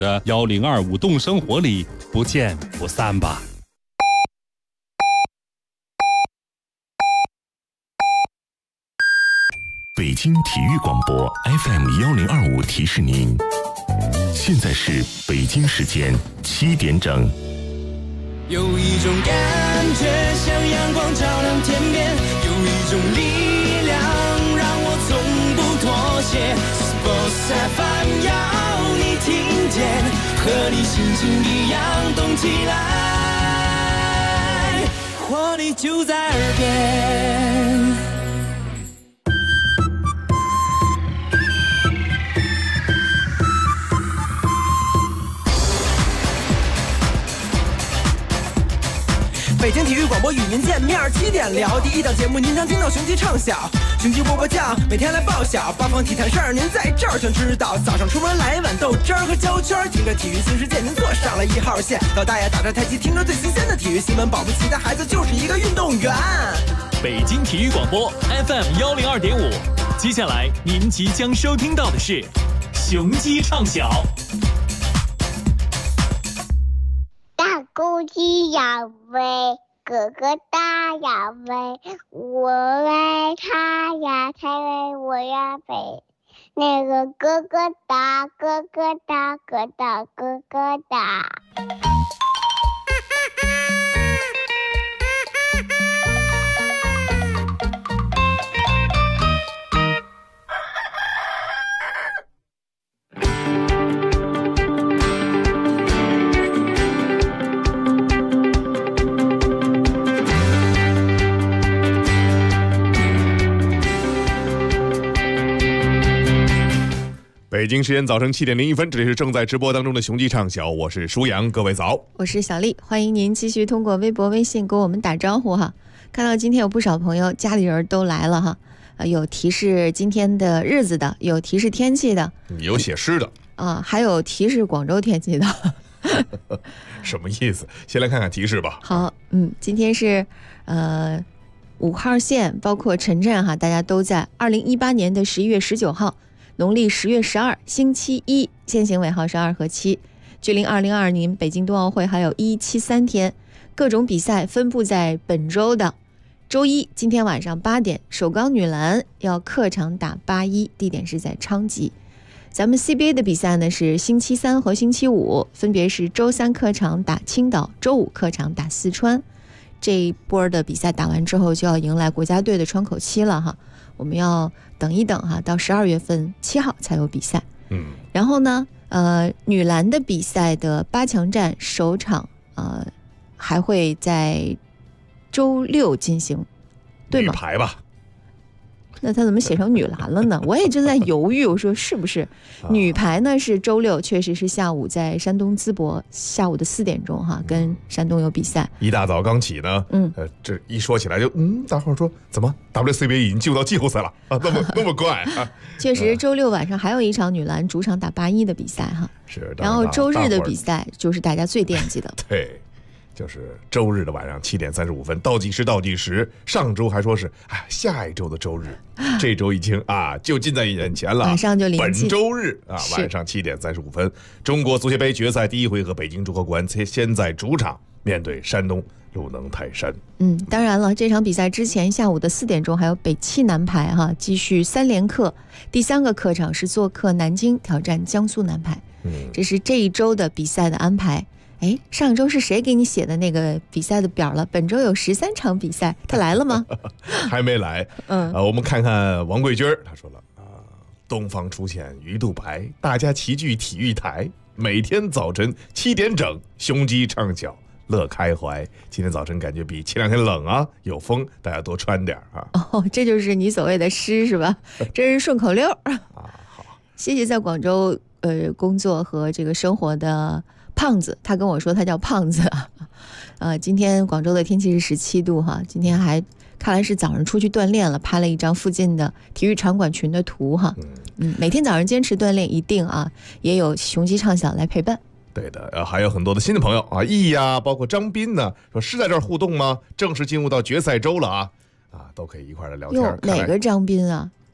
的1025动生活里不见不散吧。 北京体育广播 FM1025提示您，现在是北京时间7点整。 有一种感觉像阳光照亮天边，有一种力量让我从不妥协。Sports FM 要你听见，和你心情一样动起来，活力就在耳边。 北京体育广播与您见面，7点聊第一档节目，您常听到雄鸡唱晓，雄鸡波波酱，每天来报晓，八方体坛事儿您在这儿全知道。早上出门来碗豆汁儿和焦圈，听着体育新世界，您坐上了1号线。老大爷打着太极，听着最新鲜的体育新闻，保不齐的孩子就是一个运动员。 北京体育广播 FM102.5，接下来您即将收听到的是雄鸡唱晓。 大公鸡要飞，哥哥大要飞，我爱他呀，他为我呀飞。那个哥哥大，哥哥大，哥大哥哥大。 北京时间早晨7点01分，这里是正在直播当中的雄鸡唱晓，我是舒阳，各位早。 我是小丽，欢迎您继续通过微博、微信给我们打招呼哈。看到今天有不少朋友家里人都来了哈，有提示今天的日子的，有提示天气的， 有写诗的啊，还有提示广州天气的。 什么意思？先来看看提示吧。 好，今天是5号线，包括陈震哈，大家都在2018年的11月19号。农历10月12，星期一，限行尾号是2和7。距离2022年北京冬奥会还有173天，各种比赛分布在本周的周一，今天晚上8点，首钢女篮要客场打81，地点是在昌吉。咱们 CBA 的比赛呢是星期三和星期五，分别是周三客场打青岛，周五客场打四川。这一波的比赛打完之后，就要迎来国家队的窗口期了哈。我们要等一等哈，到12月份7号才有比赛。然后呢，女篮的比赛的8强战首场还会在周六进行，对吗？ 女排吧。 那他怎么写成女篮了呢？我也正在犹豫，我说是不是女排呢？是周六，确实是下午在山东淄博，下午的4点钟哈，跟山东有比赛。 一大早刚起呢，这一说起来就大伙儿说怎么 WCBA 已经进入到季后赛了啊？那么快啊？ 确实，周六晚上还有一场女篮主场打81的比赛哈。 是。 然后周日的比赛就是大家最惦记的。 对。就是周日的晚上7点35分，倒计时。上周还说是下一周的周日，这周已经就近在眼前了， 马上就临近。 本周日晚上7点35分，中国足协杯决赛第一回合，北京祝贺国安先在主场面对山东鲁能泰山。 当然了，这场比赛之前下午的4点钟还有北汽男排哈继续3连客，第3个客场是做客南京挑战江苏男排。这是这一周的比赛的安排。上周是谁给你写的那个比赛的表了？本周有13场比赛，他来了吗？ 还没来。我们看看王桂军，他说了东方出现鱼肚白，大家齐聚体育台，每天早晨7点整，雄鸡唱晓，乐开怀。今天早晨感觉比前2天冷啊，有风，大家多穿点啊。 这就是你所谓的诗是吧？这是顺口溜好， 谢谢在广州工作和这个生活的胖子，他跟我说他叫胖子今天广州的天气是17度哈，今天还看来是早上出去锻炼了，拍了一张附近的体育场馆群的图哈。每天早上坚持锻炼一定也有雄鸡唱晓来陪伴。 对的，还有很多的新的朋友易包括张斌呢，说是在这儿互动吗？正式进入到决赛周了都可以一块来聊天。 哪个张斌啊？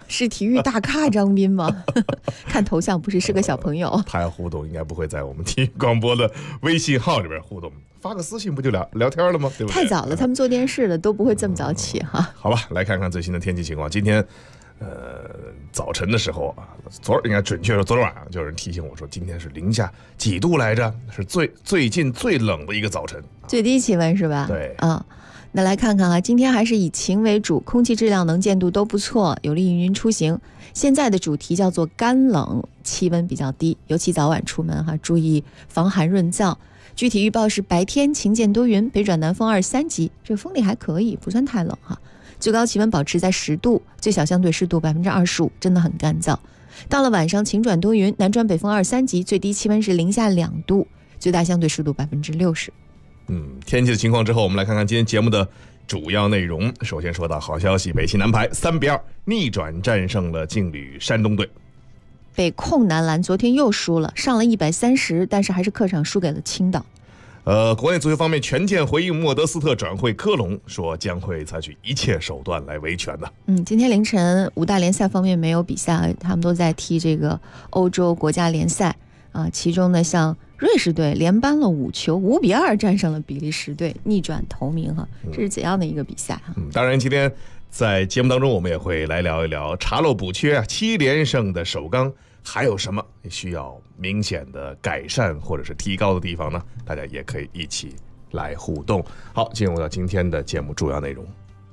是体育大咖张斌吗？看头像不是个小朋友。 他要互动应该不会在我们体育广播的微信号里边互动，发个私信不就聊天了吗？对不对？ 太早了，他们做电视的都不会这么早起哈。 好吧，来看看最新的天气情况。今天早晨的时候啊，应该准确说昨天晚上就有人提醒我说，今天是零下几度来着，是最近最冷的一个早晨， 最低气温是吧？ 对啊。那来看看啊，今天还是以晴为主，空气质量能见度都不错，有利于您出行。现在的主题叫做干冷，气温比较低，尤其早晚出门注意防寒润燥。具体预报是白天晴间多云，北转南风2、3级，这风力还可以，不算太冷最高气温保持在10度，最小相对湿度25%，真的很干燥。到了晚上晴转多云，南转北风2、3级，最低气温是零下2度，最大相对湿度60%。 天气的情况之后，我们来看看今天节目的主要内容。首先说到好消息，北汽男排3-2逆转战胜了劲旅山东队。 北控男篮昨天又输了，上了130，但是还是客场输给了青岛。 国内足球方面权健回应莫德斯特转会科隆，说将会采取一切手段来维权的。 今天凌晨5大联赛方面没有比赛，他们都在踢这个欧洲国家联赛其中呢，像瑞士队连扳了5球，5-2战胜了比利时队，逆转头名这是怎样的一个比赛当然今天在节目当中我们也会来聊一聊查漏补缺7连胜的首钢还有什么需要明显的改善或者是提高的地方呢？大家也可以一起来互动。好，进入到今天的节目主要内容。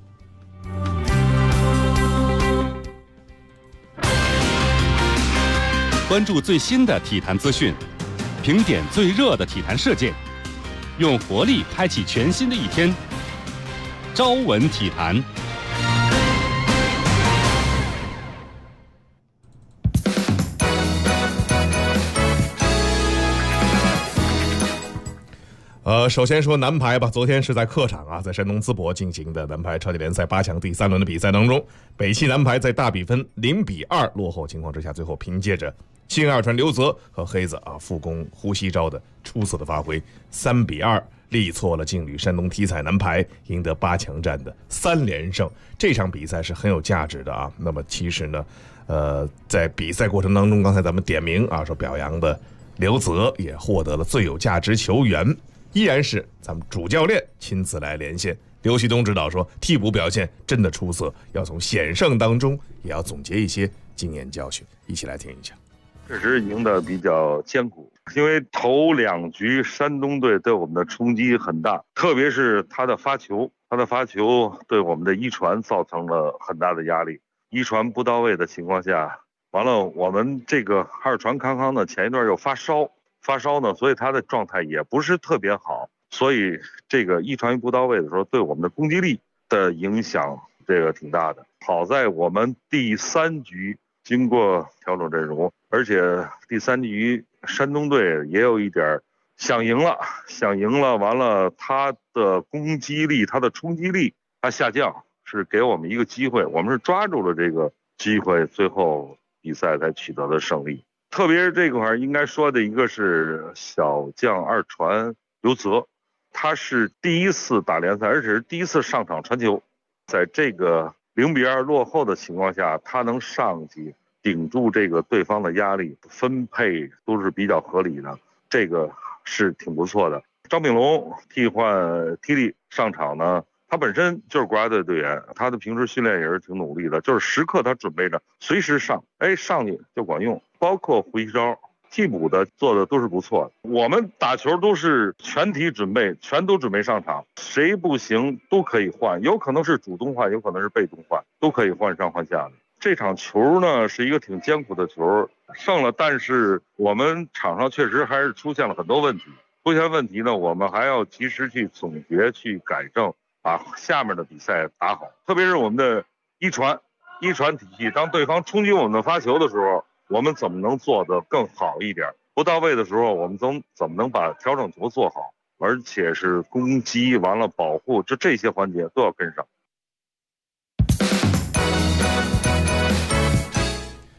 关注最新的体坛资讯，评点最热的体坛事件，用活力开启全新的一天。朝闻体坛。 首先说男排吧，昨天是在客场在山东淄博进行的男排超级联赛8强第3轮的比赛当中，北汽男排在大比分0-2落后情况之下，最后凭借着新二传刘泽和黑子副攻呼吸招的出色的发挥，3-2力挫了劲旅山东体彩男排，赢得8强战的3连胜。这场比赛是很有价值的那么其实呢，在比赛过程当中，刚才咱们点名说表扬的刘泽也获得了最有价值球员。依然是咱们主教练亲自来连线，刘旭东指导说，替补表现真的出色，要从险胜当中也要总结一些经验教训，一起来听一下。 确实赢得比较艰苦，因为头2局山东队对我们的冲击很大，特别是他的发球对我们的一传造成了很大的压力，一传不到位的情况下，完了我们这个二传康康呢前一段又发烧呢，所以他的状态也不是特别好，所以这个一传不到位的时候，对我们的攻击力的影响这个挺大的。好在我们第3局经过调整阵容，而且第3局山东队也有一点想赢了，完了他的攻击力、他的冲击力他下降，是给我们一个机会，我们是抓住了这个机会，最后比赛才取得了胜利。特别是这块应该说的一个是小将二传刘泽，他是第一次打联赛，而且是第一次上场传球，在这个0-2落后的情况下，他能上去顶住这个对方的压力，分配都是比较合理的，这个是挺不错的。张炳龙替换踢力上场呢，他本身就是国家队队员，他的平时训练也是挺努力的，就是时刻他准备着随时上去就管用，包括呼吸招替补的做的都是不错的。我们打球都是全体准备，全都准备上场，谁不行都可以换，有可能是主动换，有可能是被动换，都可以换上换下的。这场球呢是一个挺艰苦的球，胜了，但是我们场上确实还是出现了很多问题。出现问题呢，我们还要及时去总结、去改正，把下面的比赛打好。特别是我们的一传体系，当对方冲击我们的发球的时候，我们怎么能做得更好一点？不到位的时候，我们怎么能把调整球做好？而且是攻击完了保护，这些环节都要跟上。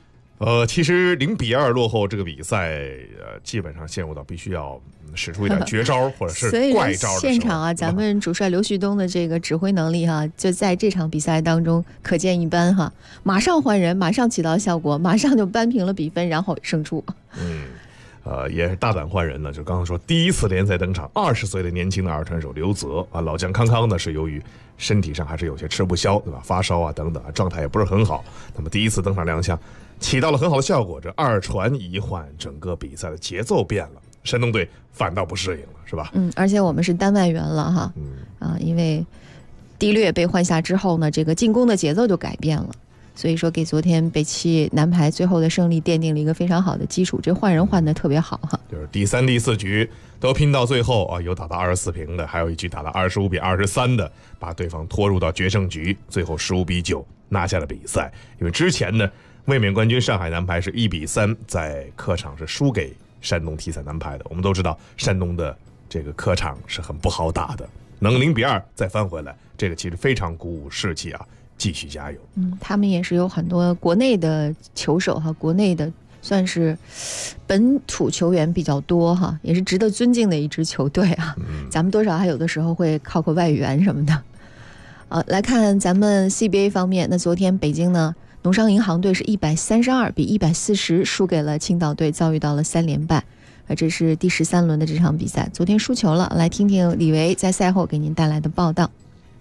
其实0-2落后这个比赛，基本上陷入到必须要使出一点绝招或者是怪招的时候。 所以现场啊，咱们主帅刘旭东的这个指挥能力哈，就在这场比赛当中可见一斑哈。马上换人，马上起到效果，马上就扳平了比分，然后胜出。 也是大胆换人了，就刚刚说第一次联赛登场，20岁的年轻的二传手刘泽啊，老将康康呢是由于身体上还是有些吃不消，对吧？发烧啊等等，状态也不是很好。那么第一次登场亮相，起到了很好的效果。这二传一换，整个比赛的节奏变了，山东队反倒不适应了，是吧？ 而且我们是单外援了哈，因为迪略被换下之后呢，这个进攻的节奏就改变了。所以说给昨天北汽男排最后的胜利奠定了一个非常好的基础，这换人换得特别好哈。 就是第3、第4局都拼到最后啊，有打到24平的，还有一局打到25-23的，把对方拖入到决胜局，最后15-9拿下了比赛。因为之前呢，卫冕冠军上海男排是1-3在客场是输给山东体彩男排的。我们都知道山东的这个客场是很不好打的，能0-2再翻回来，这个其实非常鼓舞士气啊。继续加油。 他们也是有很多国内的球手哈，国内的算是本土球员比较多哈，也是值得尊敬的一支球队啊。咱们多少还有的时候会靠个外援什么的。来看咱们 CBA 方面，那昨天北京呢，农商银行队是132-140输给了青岛队，遭遇到了3连败。这是第13轮的这场比赛，昨天输球了。来听听李维在赛后给您带来的报道。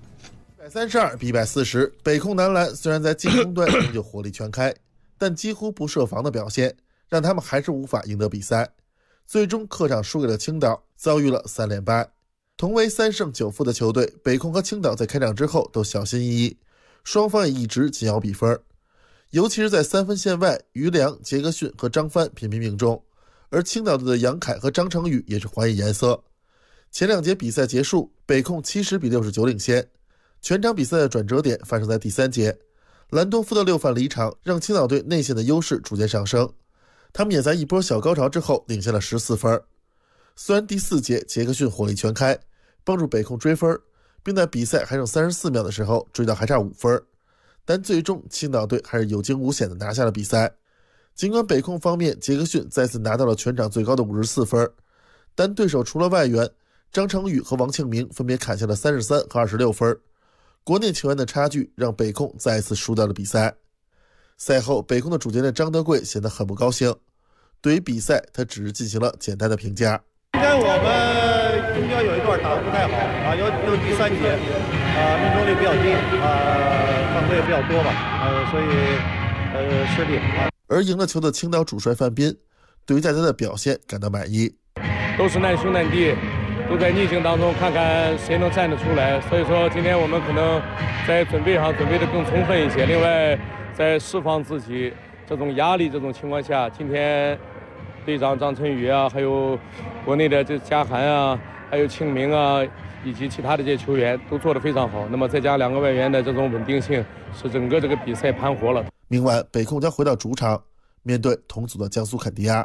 132-140，北控男篮虽然在进攻端仍旧火力全开，但几乎不设防的表现让他们还是无法赢得比赛，最终客场输给了青岛，遭遇了3连败。同为3胜9负的球队，北控和青岛在开场之后都小心翼翼，双方也一直紧咬比分，尤其是在3分线外，于良、杰克逊和张帆频频命中，而青岛队的杨凯和张成宇也是还以颜色。前2节比赛结束，北控70-69领先。全场比赛的转折点发生在第3节，兰多夫的6犯离场让青岛队内线的优势逐渐上升，他们也在一波小高潮之后领先了14分。虽然第4节杰克逊火力全开，帮助北控追分，并在比赛还剩34秒的时候追到还差5分，但最终青岛队还是有惊无险地拿下了比赛。尽管北控方面杰克逊再次拿到了全场最高的54分，但对手除了外援张成宇和王庆明分别砍下了33和26分，国内球员的差距让北控再一次输掉了比赛。赛后，北控的主教练张德贵显得很不高兴。对于比赛，他只是进行了简单的评价。 今天我们中间有一段打得不太好啊，尤其是第3节命中率比较低犯规也比较多吧所以失利而赢了球的青岛主帅范斌对于大家的表现感到满意。 都是难兄难弟，都在逆境当中，看看谁能站得出来。所以说今天我们可能在准备上准备得更充分一些，另外在释放自己这种压力这种情况下，今天队长张晨宇啊，还有国内的这嘉涵啊，还有庆明啊，以及其他的这些球员都做得非常好。那么再加2个外援的这种稳定性，使整个这个比赛盘活了。 明晚北控将回到主场面对同组的江苏肯尼亚。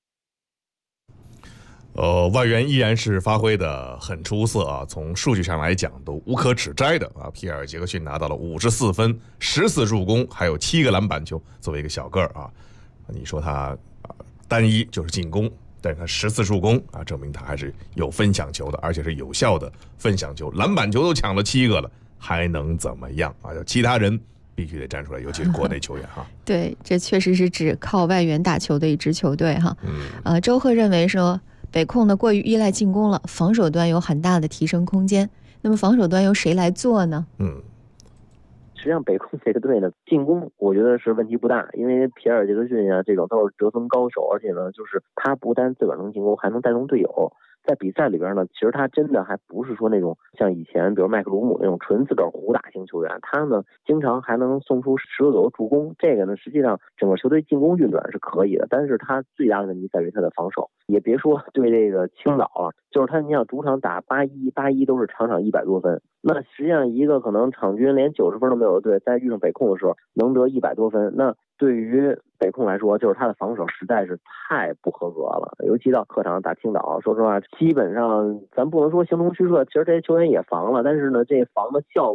外援依然是发挥的很出色啊，从数据上来讲都无可指摘的啊。皮尔·杰克逊拿到了54分、14助攻，还有7个篮板球。作为一个小个儿啊，你说他单一就是进攻，但是他14助攻啊，证明他还是有分享球的，而且是有效的分享球，篮板球都抢了7个了，还能怎么样啊？其他人必须得站出来，尤其是国内球员哈。 对，这确实是只靠外援打球的一支球队哈。周贺认为说，北控呢过于依赖进攻了，防守端有很大的提升空间。那么防守端由谁来做呢？ 实际上北控这个队呢，进攻我觉得是问题不大，因为皮尔·杰克逊啊这种都是得分高手，而且呢就是他不单自个儿能进攻，还能带动队友。在比赛里边呢，其实他真的还不是说那种像以前比如麦克鲁姆那种纯自个儿胡打型球员，他呢经常还能送出10多个助攻。这个呢实际上整个球队进攻运转是可以的，但是他最大的问题在于他的防守。也别说对这个青岛了，就是他你想主场打8-1都是场100多分，那实际上一个可能场均连90分都没有的队，在遇上北控的时候能得100多分，那对于北控来说，就是他的防守实在是太不合格了。尤其到客场打青岛，说实话，基本上咱不能说形同虚设，其实这些球员也防了，但是呢，这防的效果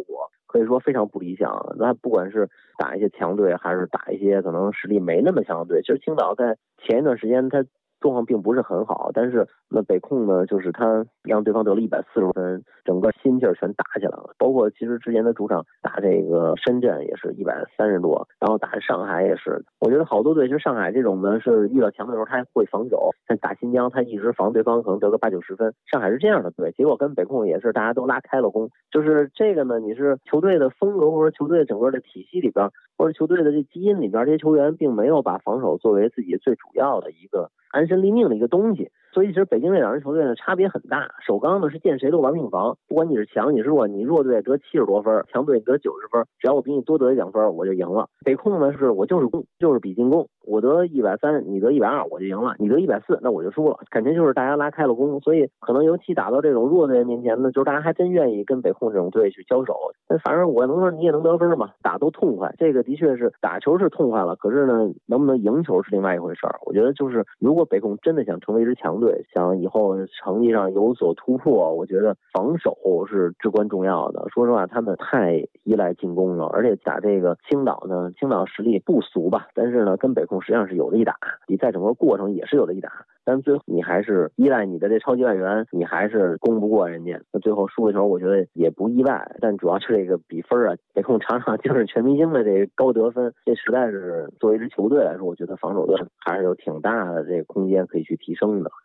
可以说非常不理想。那不管是打一些强队，还是打一些可能实力没那么强的队，其实青岛在前一段时间他状况并不是很好，但是那北控呢，就是他让对方得了140分，整个心劲儿全打起来了。包括其实之前的主场打这个深圳也是130多，然后打上海也是。我觉得好多队，其实上海这种呢是遇到强队的时候他还会防守，但打新疆他一直防对方可能得个80-90分，上海是这样的队，结果跟北控也是大家都拉开了弓。就是这个呢，你是球队的风格或者球队整个的体系里边，或者球队的这基因里边，这些球员并没有把防守作为自己最主要的一个安身立命的一个东西。所以其实北京这两支球队呢差别很大。首钢呢是见谁都玩命防，不管你是强你是弱，你弱队得70多分，强队得90分，只要我比你多得1-2分我就赢了。北控呢是我就是攻，就是比进攻，我得130，你得120我就赢了，你得140那我就输了，感觉就是大家拉开了弓。所以可能尤其打到这种弱队面前呢，就是大家还真愿意跟北控这种队去交手。但反正我能说你也能得分嘛，打都痛快，这个的确是打球是痛快了，可是呢能不能赢球是另外一回事儿。我觉得就是如果北控真的想成为一支强队，想以后成绩上有所突破，我觉得防守是至关重要的。说实话，他们太依赖进攻了，而且打这个青岛呢，青岛实力不俗吧，但是呢，跟北控实际上是有的一打，比赛整个过程也是有的一打。但最后你还是依赖你的这超级外援，你还是攻不过人家，那最后输的时候我觉得也不意外。但主要是这个比分啊，北控场场就是全明星的这个高得分，这实在是作为一支球队来说，我觉得防守端还是有挺大的这个空间可以去提升的。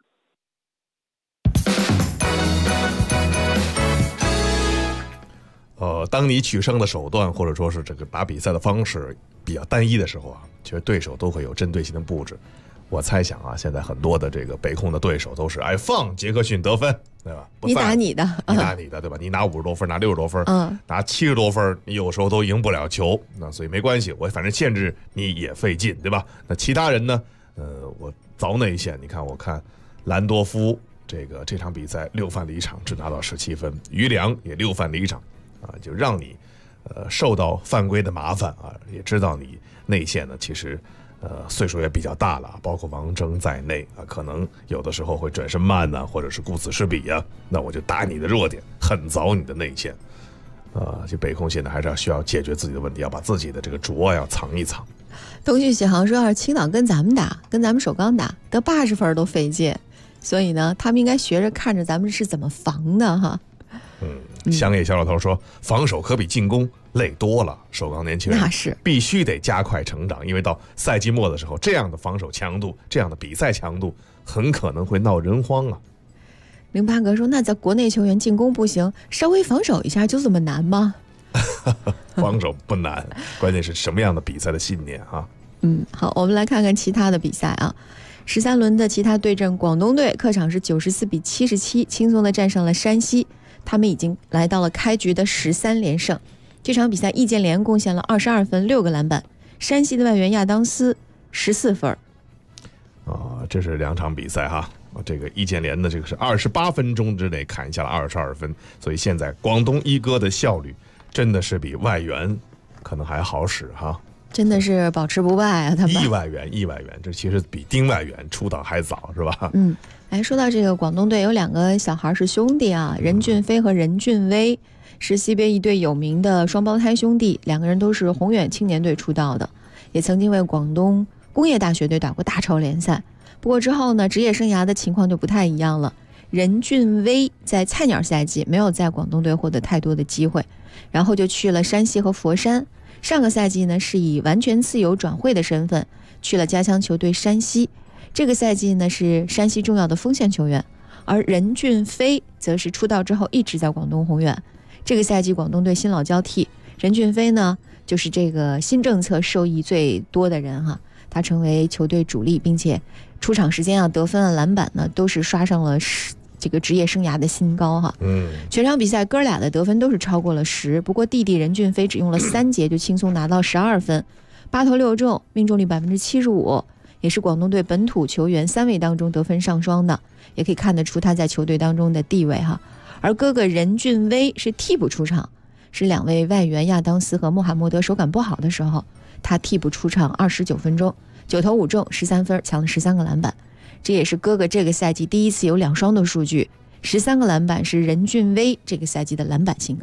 当你取胜的手段或者说是这个打比赛的方式比较单一的时候啊，其实对手都会有针对性的布置。我猜想啊，现在很多的这个北控的对手都是放杰克逊得分，对吧？ 你打你的， 你打你的，对吧？你拿50多分，拿60多分，拿70多分，你有时候都赢不了球，那所以没关系，我反正限制你也费劲，对吧？那其他人呢？我凿内线，你看，我看兰多夫这场比赛6犯离场，只拿到17分，于良也6犯离场，啊，就让你受到犯规的麻烦啊，也知道你内线呢其实。岁数也比较大了，包括王铮在内啊，可能有的时候会转身慢呐，或者是顾此失彼啊，那我就打你的弱点，狠凿你的内线。就北控现在还是需要解决自己的问题，要把自己的这个拙要藏一藏。 东旭启航说，要是青岛跟咱们打，跟咱们首钢打，得80分都费劲，所以呢，他们应该学着看着咱们是怎么防的哈。 香叶小老头说，防守可比进攻累多了，首钢年轻人那是必须得加快成长，因为到赛季末的时候，这样的防守强度，这样的比赛强度，很可能会闹人荒啊。 08哥说，那在国内球员进攻不行，稍微防守一下就这么难吗？ 防守不难，关键是什么样的比赛的信念啊。 好，我们来看看其他的比赛啊。13轮的其他对阵，广东队客场是94比77轻松的战胜了山西，他们已经来到了开局的13连胜。这场比赛易建联贡献了22分6个篮板，山西的外援亚当斯14分。 这是2场比赛哈，这个易建联的这个是28分钟之内砍下了22分，所以现在广东一哥的效率真的是比外援可能还好使哈。 真的是保持不败啊！他们易外援，这其实比丁外援出道还早，是吧？ 说到这个广东队有2个小孩是兄弟啊，任俊飞和任俊威是西边一对有名的双胞胎兄弟，2个人都是宏远青年队出道的，也曾经为广东工业大学队打过大超联赛。不过之后呢，职业生涯的情况就不太一样了。任俊威在菜鸟赛季没有在广东队获得太多的机会，然后就去了山西和佛山。上个赛季呢，是以完全自由转会的身份去了家乡球队山西。这个赛季呢，是山西重要的锋线球员。而任俊飞则是出道之后一直在广东宏远。这个赛季广东队新老交替，任俊飞呢就是这个新政策受益最多的人哈，他成为球队主力，并且出场时间啊、得分啊、篮板呢都是刷上了这个职业生涯的新高哈。全场比赛哥俩的得分都是超过了10，不过弟弟任俊飞只用了3节就轻松拿到12分，8投6中，命中率75%，也是广东队本土球员3位当中得分上双的，也可以看得出他在球队当中的地位哈。而哥哥任俊威是替补出场，是2位外援亚当斯和穆罕默德手感不好的时候，他替补出场29分钟，9投5中13分，抢了13个篮板。这也是哥哥这个赛季第一次有2双的数据，13个篮板是任俊威这个赛季的篮板新高。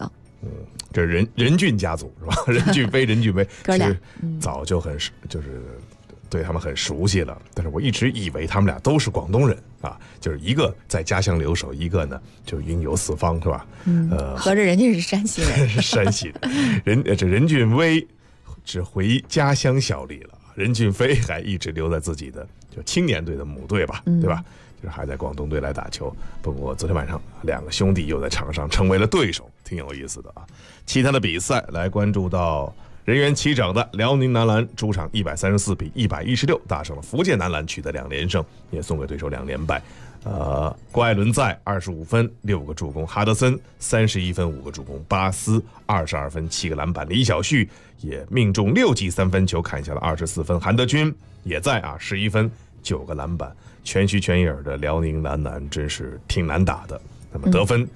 这任俊家族是吧？任俊飞、任俊威， 哥俩早就就是对他们很熟悉了。但是我一直以为他们俩都是广东人啊，就是一个在家乡留守，一个呢就云游四方是吧？ 合着人家是山西人， 是山西的。任俊威只回家乡效力了，任俊飞还一直留在自己的就青年队的母队吧，对吧？就是还在广东队来打球。不过昨天晚上两个兄弟又在场上成为了对手，挺有意思的啊。其他的比赛来关注到人员齐整的辽宁男篮，主场134比116大胜了福建男篮，取得2连胜，也送给对手2连败。郭艾伦在25分6个助攻，哈德森31分5个助攻，巴斯22分7个篮板，李晓旭也命中6记3分球，砍下了24分，韩德君也在11分9个篮板，全虚全影的辽宁男篮真是挺难打的。那么得分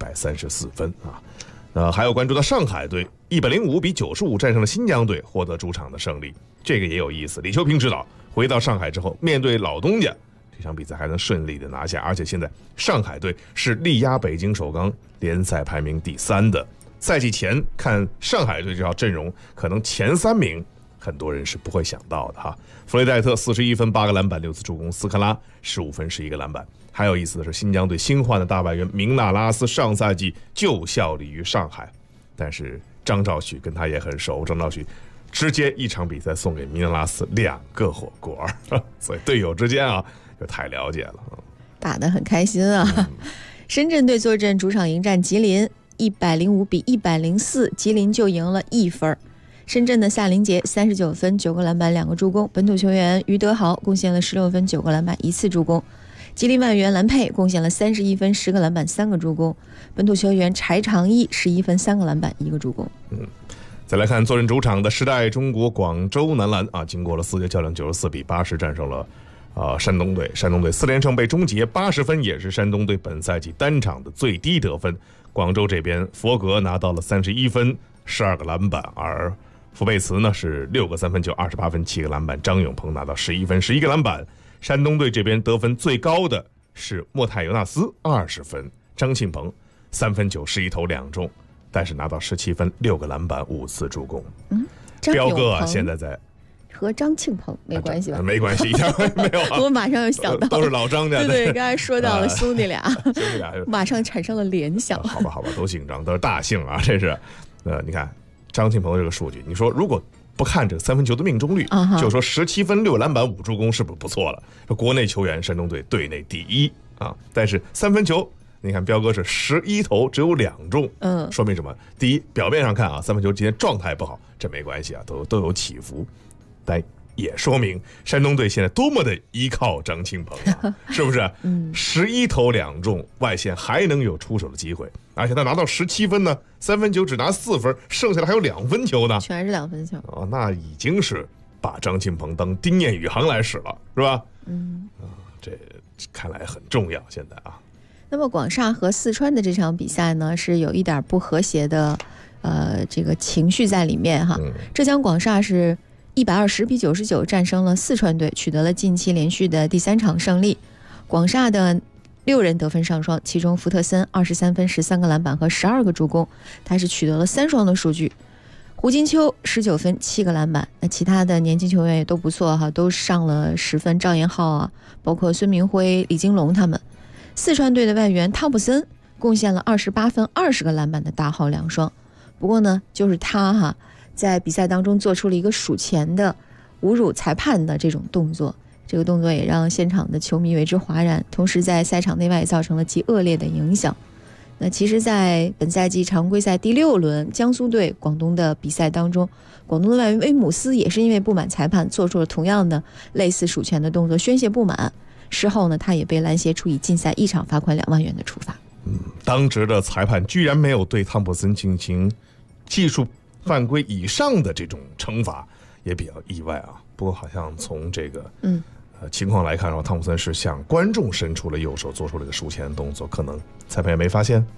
134分啊。还有关注到上海队105比95战胜了新疆队，获得主场的胜利，这个也有意思。李秋平指导回到上海之后，面对老东家，这场比赛还能顺利的拿下，而且现在上海队是力压北京首钢，联赛排名第3的。赛季前看上海队这套阵容，可能前3名很多人是不会想到的哈。弗雷戴特41分8个篮板6次助攻，斯科拉15分11个篮板。还有意思的是，新疆队新换的大外援明纳拉斯上赛季就效力于上海，但是张兆旭跟他也很熟，张兆旭直接一场比赛送给明纳拉斯2个火锅，所以队友之间就太了解了， 打得很开心啊。深圳队坐镇主场迎战吉林，105比104，吉林就赢了1分。深圳的夏林杰39分9个篮板2个助攻，本土球员于德豪贡献了16分9个篮板1次助攻。吉林外援兰佩贡献了31分10个篮板3个助攻，本土球员柴长义11分3个篮板1个助攻。 再来看坐镇主场的时代中国广州男篮经过了4节较量，94比80战胜了山东队。山东队4连胜被终结，80分也是山东队本赛季单场的最低得分。广州这边佛格拿到了31分12个篮板，而福贝茨呢是6个3分球28分7个篮板，张永鹏拿到11分11个篮板。山东队这边得分最高的是莫泰尤纳斯20分，张庆鹏3分9 11投2中，但是拿到17分6个篮板5次助攻。彪哥现在在和张庆鹏没关系吧？ 没关系，一点没有我马上又想到都是老张家的。 对，刚才说到了兄弟俩，马上产生了联想。 好吧，都姓张，都是大姓啊，这是。你看张庆鹏这个数据，你说如果不看这3分球的命中率，就说17分6篮板5助攻是不是不错了？国内球员山东队队内第1但是3分球，你看彪哥是11投只有2中，说明什么？第一，表面上看3分球今天状态不好，这没关系都有起伏，但也说明山东队现在多么的依靠张庆鹏是不是？11投2中，外线还能有出手的机会，而且他拿到17分呢，3分球只拿4分，剩下的还有2分球呢， 全是2分球那已经是把张庆鹏当丁彦雨航来使了，是吧？这看来很重要。现在那么广厦和四川的这场比赛呢，是有一点不和谐的这个情绪在里面哈。浙江广厦是120比99战胜了四川队，取得了近期连续的第3场胜利。广厦的6人得分上双，其中福特森23分13个篮板和12个助攻，他是取得了3双的数据。胡金秋19分7个篮板，那其他的年轻球员也都不错哈，都上了10分，赵彦浩包括孙明辉、李金龙他们。四川队的外援汤普森贡献了28分20个篮板的大号2双，不过呢，就是他在比赛当中做出了一个数钱的侮辱裁判的这种动作，这个动作也让现场的球迷为之哗然，同时在赛场内外也造成了极恶劣的影响。那其实在本赛季常规赛第6轮江苏队广东的比赛当中，广东的外援威姆斯也是因为不满裁判做出了同样的类似数钱的动作宣泄不满，事后呢他也被篮协处以禁赛1场罚款2万元的处罚。 当值的裁判居然没有对汤普森进行技术犯规以上的这种惩罚，也比较意外不过好像从这个情况来看，汤普森是向观众伸出了右手，做出了一个数钱的动作，可能裁判也没发现。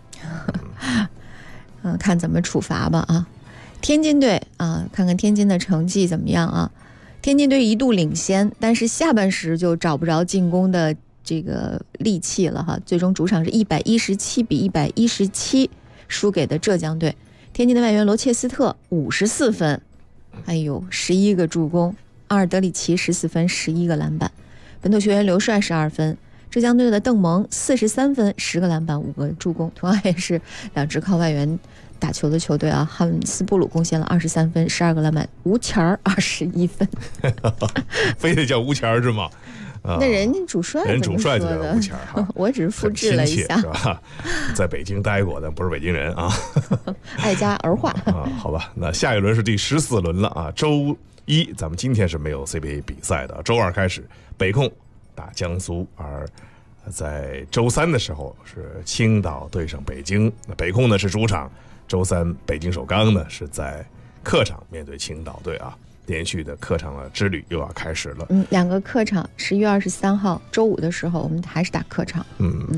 看怎么处罚吧天津队看看天津的成绩怎么样天津队一度领先，但是下半时就找不着进攻的这个力气了最终主场是117比117输给的浙江队。 天津的外援罗切斯特54分，哎呦，11个助攻。阿尔德里奇14分，11个篮板。本土球员刘帅12分。浙江队的邓蒙43分，10个篮板，5个助攻。同样也是2支靠外援打球的球队啊。汉斯布鲁贡献了23分，12个篮板。吴钱儿21分， 非得叫吴钱儿是吗？ 那人家主帅人主帅就叫吴钱儿哈， 我只是复制了一下， 是吧？在北京待过，但不是北京人啊。 爱家儿化啊，好吧，那下一轮是第14轮了啊。周一咱们今天是没有 CBA 比赛的，周二开始北控打江苏，而在周三的时候是青岛对上北京，那北控呢是主场，周三北京首钢呢是在客场面对青岛队啊。连续的客场的之旅又要开始了。 2个客场，11月23号周五的时候，我们还是打客场。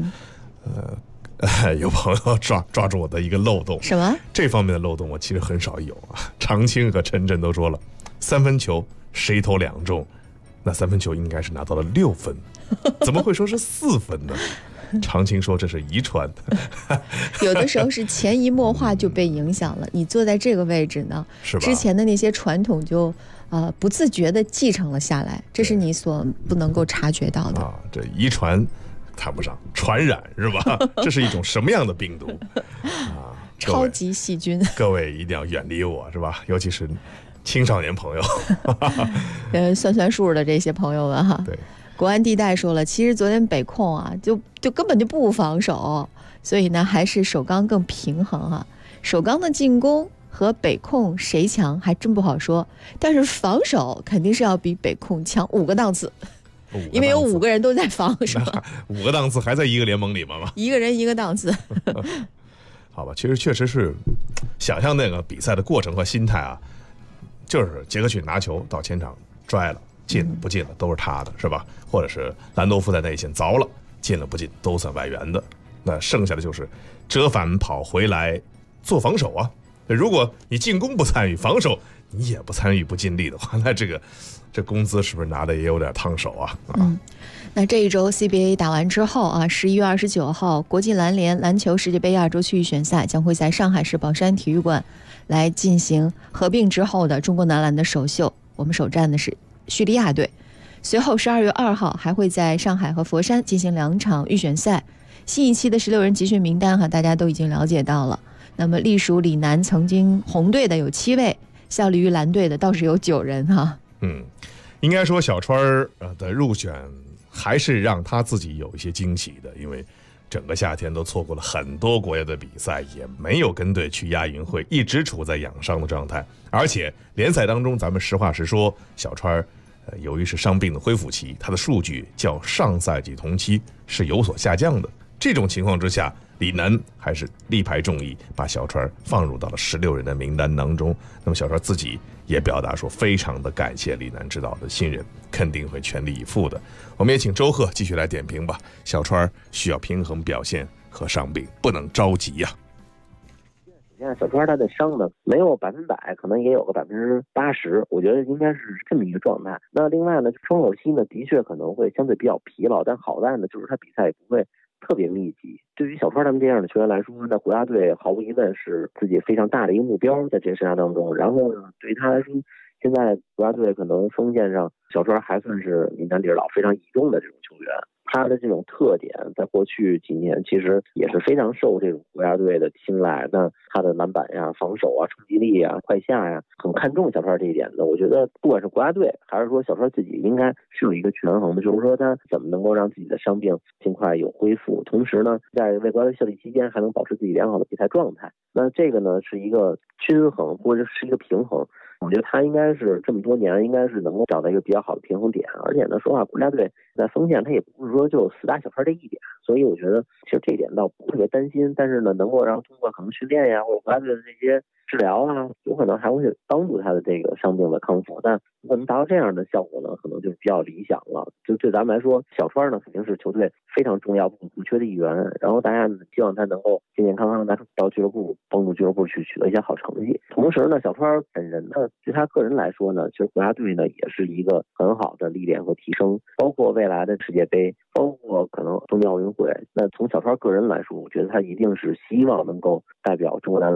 有朋友抓住我的一个漏洞。 什么？ 这方面的漏洞我其实很少有啊。常青和陈震都说了，3分球谁投2中，那3分球应该是拿到了6分，怎么会说是4分呢？常青说这是遗传， 有的时候是潜移默化就被影响了。你坐在这个位置呢， 是吧？ 之前的那些传统就不自觉地继承了下来，这是你所不能够察觉到的啊。这遗传谈不上，传染是吧？这是一种什么样的病毒啊？ 超级细菌。 各位一定要远离我，是吧？尤其是青少年朋友， 算数的这些朋友们哈。 对。 国安地带说了，其实昨天北控啊，就根本就不防守，所以呢，还是首钢更平衡啊。首钢的进攻和北控谁强还真不好说，但是防守肯定是要比北控强5个档次，因为有5个人都在防，是吧 ？5个档次还在一个联盟里吗？ 一个人一个档次。 好吧，其实确实是想象那个比赛的过程和心态啊，就是杰克逊拿球到前场拽了。进了不进了都是他的，是吧？或者是兰多夫在内线凿了，进了不进都算外援的。那剩下的就是折返跑回来做防守啊。如果你进攻不参与，防守你也不参与不尽力的话，那这工资是不是拿的也有点烫手啊？ 那这一周 CBA 打完之后啊，11月29号，国际篮联篮球世界杯亚洲区预选赛将会在上海市宝山体育馆来进行合并之后的中国男篮的首秀。我们首战的是叙利亚队，随后12月2号还会在上海和佛山进行2场预选赛。新一期的16人集训名单哈，大家都已经了解到了。那么隶属李楠曾经红队的有7位，效力于蓝队的倒是有9人哈。 应该说小川的入选还是让他自己有一些惊喜的，因为整个夏天都错过了很多国家的比赛，也没有跟队去亚运会，一直处在养伤的状态。而且联赛当中，咱们实话实说，小川由于是伤病的恢复期，他的数据较上赛季同期是有所下降的。这种情况之下，李楠还是力排众议，把小川放入到了16人的名单当中。那么小川自己也表达说，非常的感谢李楠指导的信任，肯定会全力以赴的。我们也请周贺继续来点评吧。小川需要平衡表现和伤病，不能着急呀。 首先，小川他的伤呢没有100%，可能也有个80%，我觉得应该是这么一个状态。那另外呢，双手期呢的确可能会相对比较疲劳，但好在呢就是他比赛也不会特别密集。对于小川他们这样的球员来说，那国家队毫无疑问是自己非常大的一个目标，在这个生涯当中。然后呢，对于他来说，现在国家队可能锋线上，小川还算是名单里老非常倚重的这种球员。他的这种特点在过去几年其实也是非常受这种国家队的青睐。那他的篮板呀、防守啊、冲击力啊、快下呀，很看重小川这一点的。我觉得不管是国家队还是说小川自己，应该是有一个权衡的，就是说他怎么能够让自己的伤病尽快有恢复，同时呢，在为国家队效力期间还能保持自己良好的比赛状态。那这个呢是一个均衡或者是一个平衡。我觉得他应该是这么多年应该是能够找到一个比较好的平衡点，而且呢，说话国家队在锋线他也不是说就死打小川这一点，所以我觉得其实这一点倒不特别担心。但是呢，能够让通过可能训练呀或者国家队的这些治疗啊，有可能还会帮助他的这个伤病的康复。但如果能达到这样的效果呢，可能就比较理想了。就对咱们来说，小川呢肯定是球队非常重要不可或缺的一员。然后大家呢希望他能够健健康康的到俱乐部，帮助俱乐部去取得一些好成绩。同时呢，小川本人呢，对他个人来说呢，其实国家队呢也是一个很好的历练和提升，包括未来的世界杯，包括可能东京奥运会。那从小川个人来说，我觉得他一定是希望能够代表中国男篮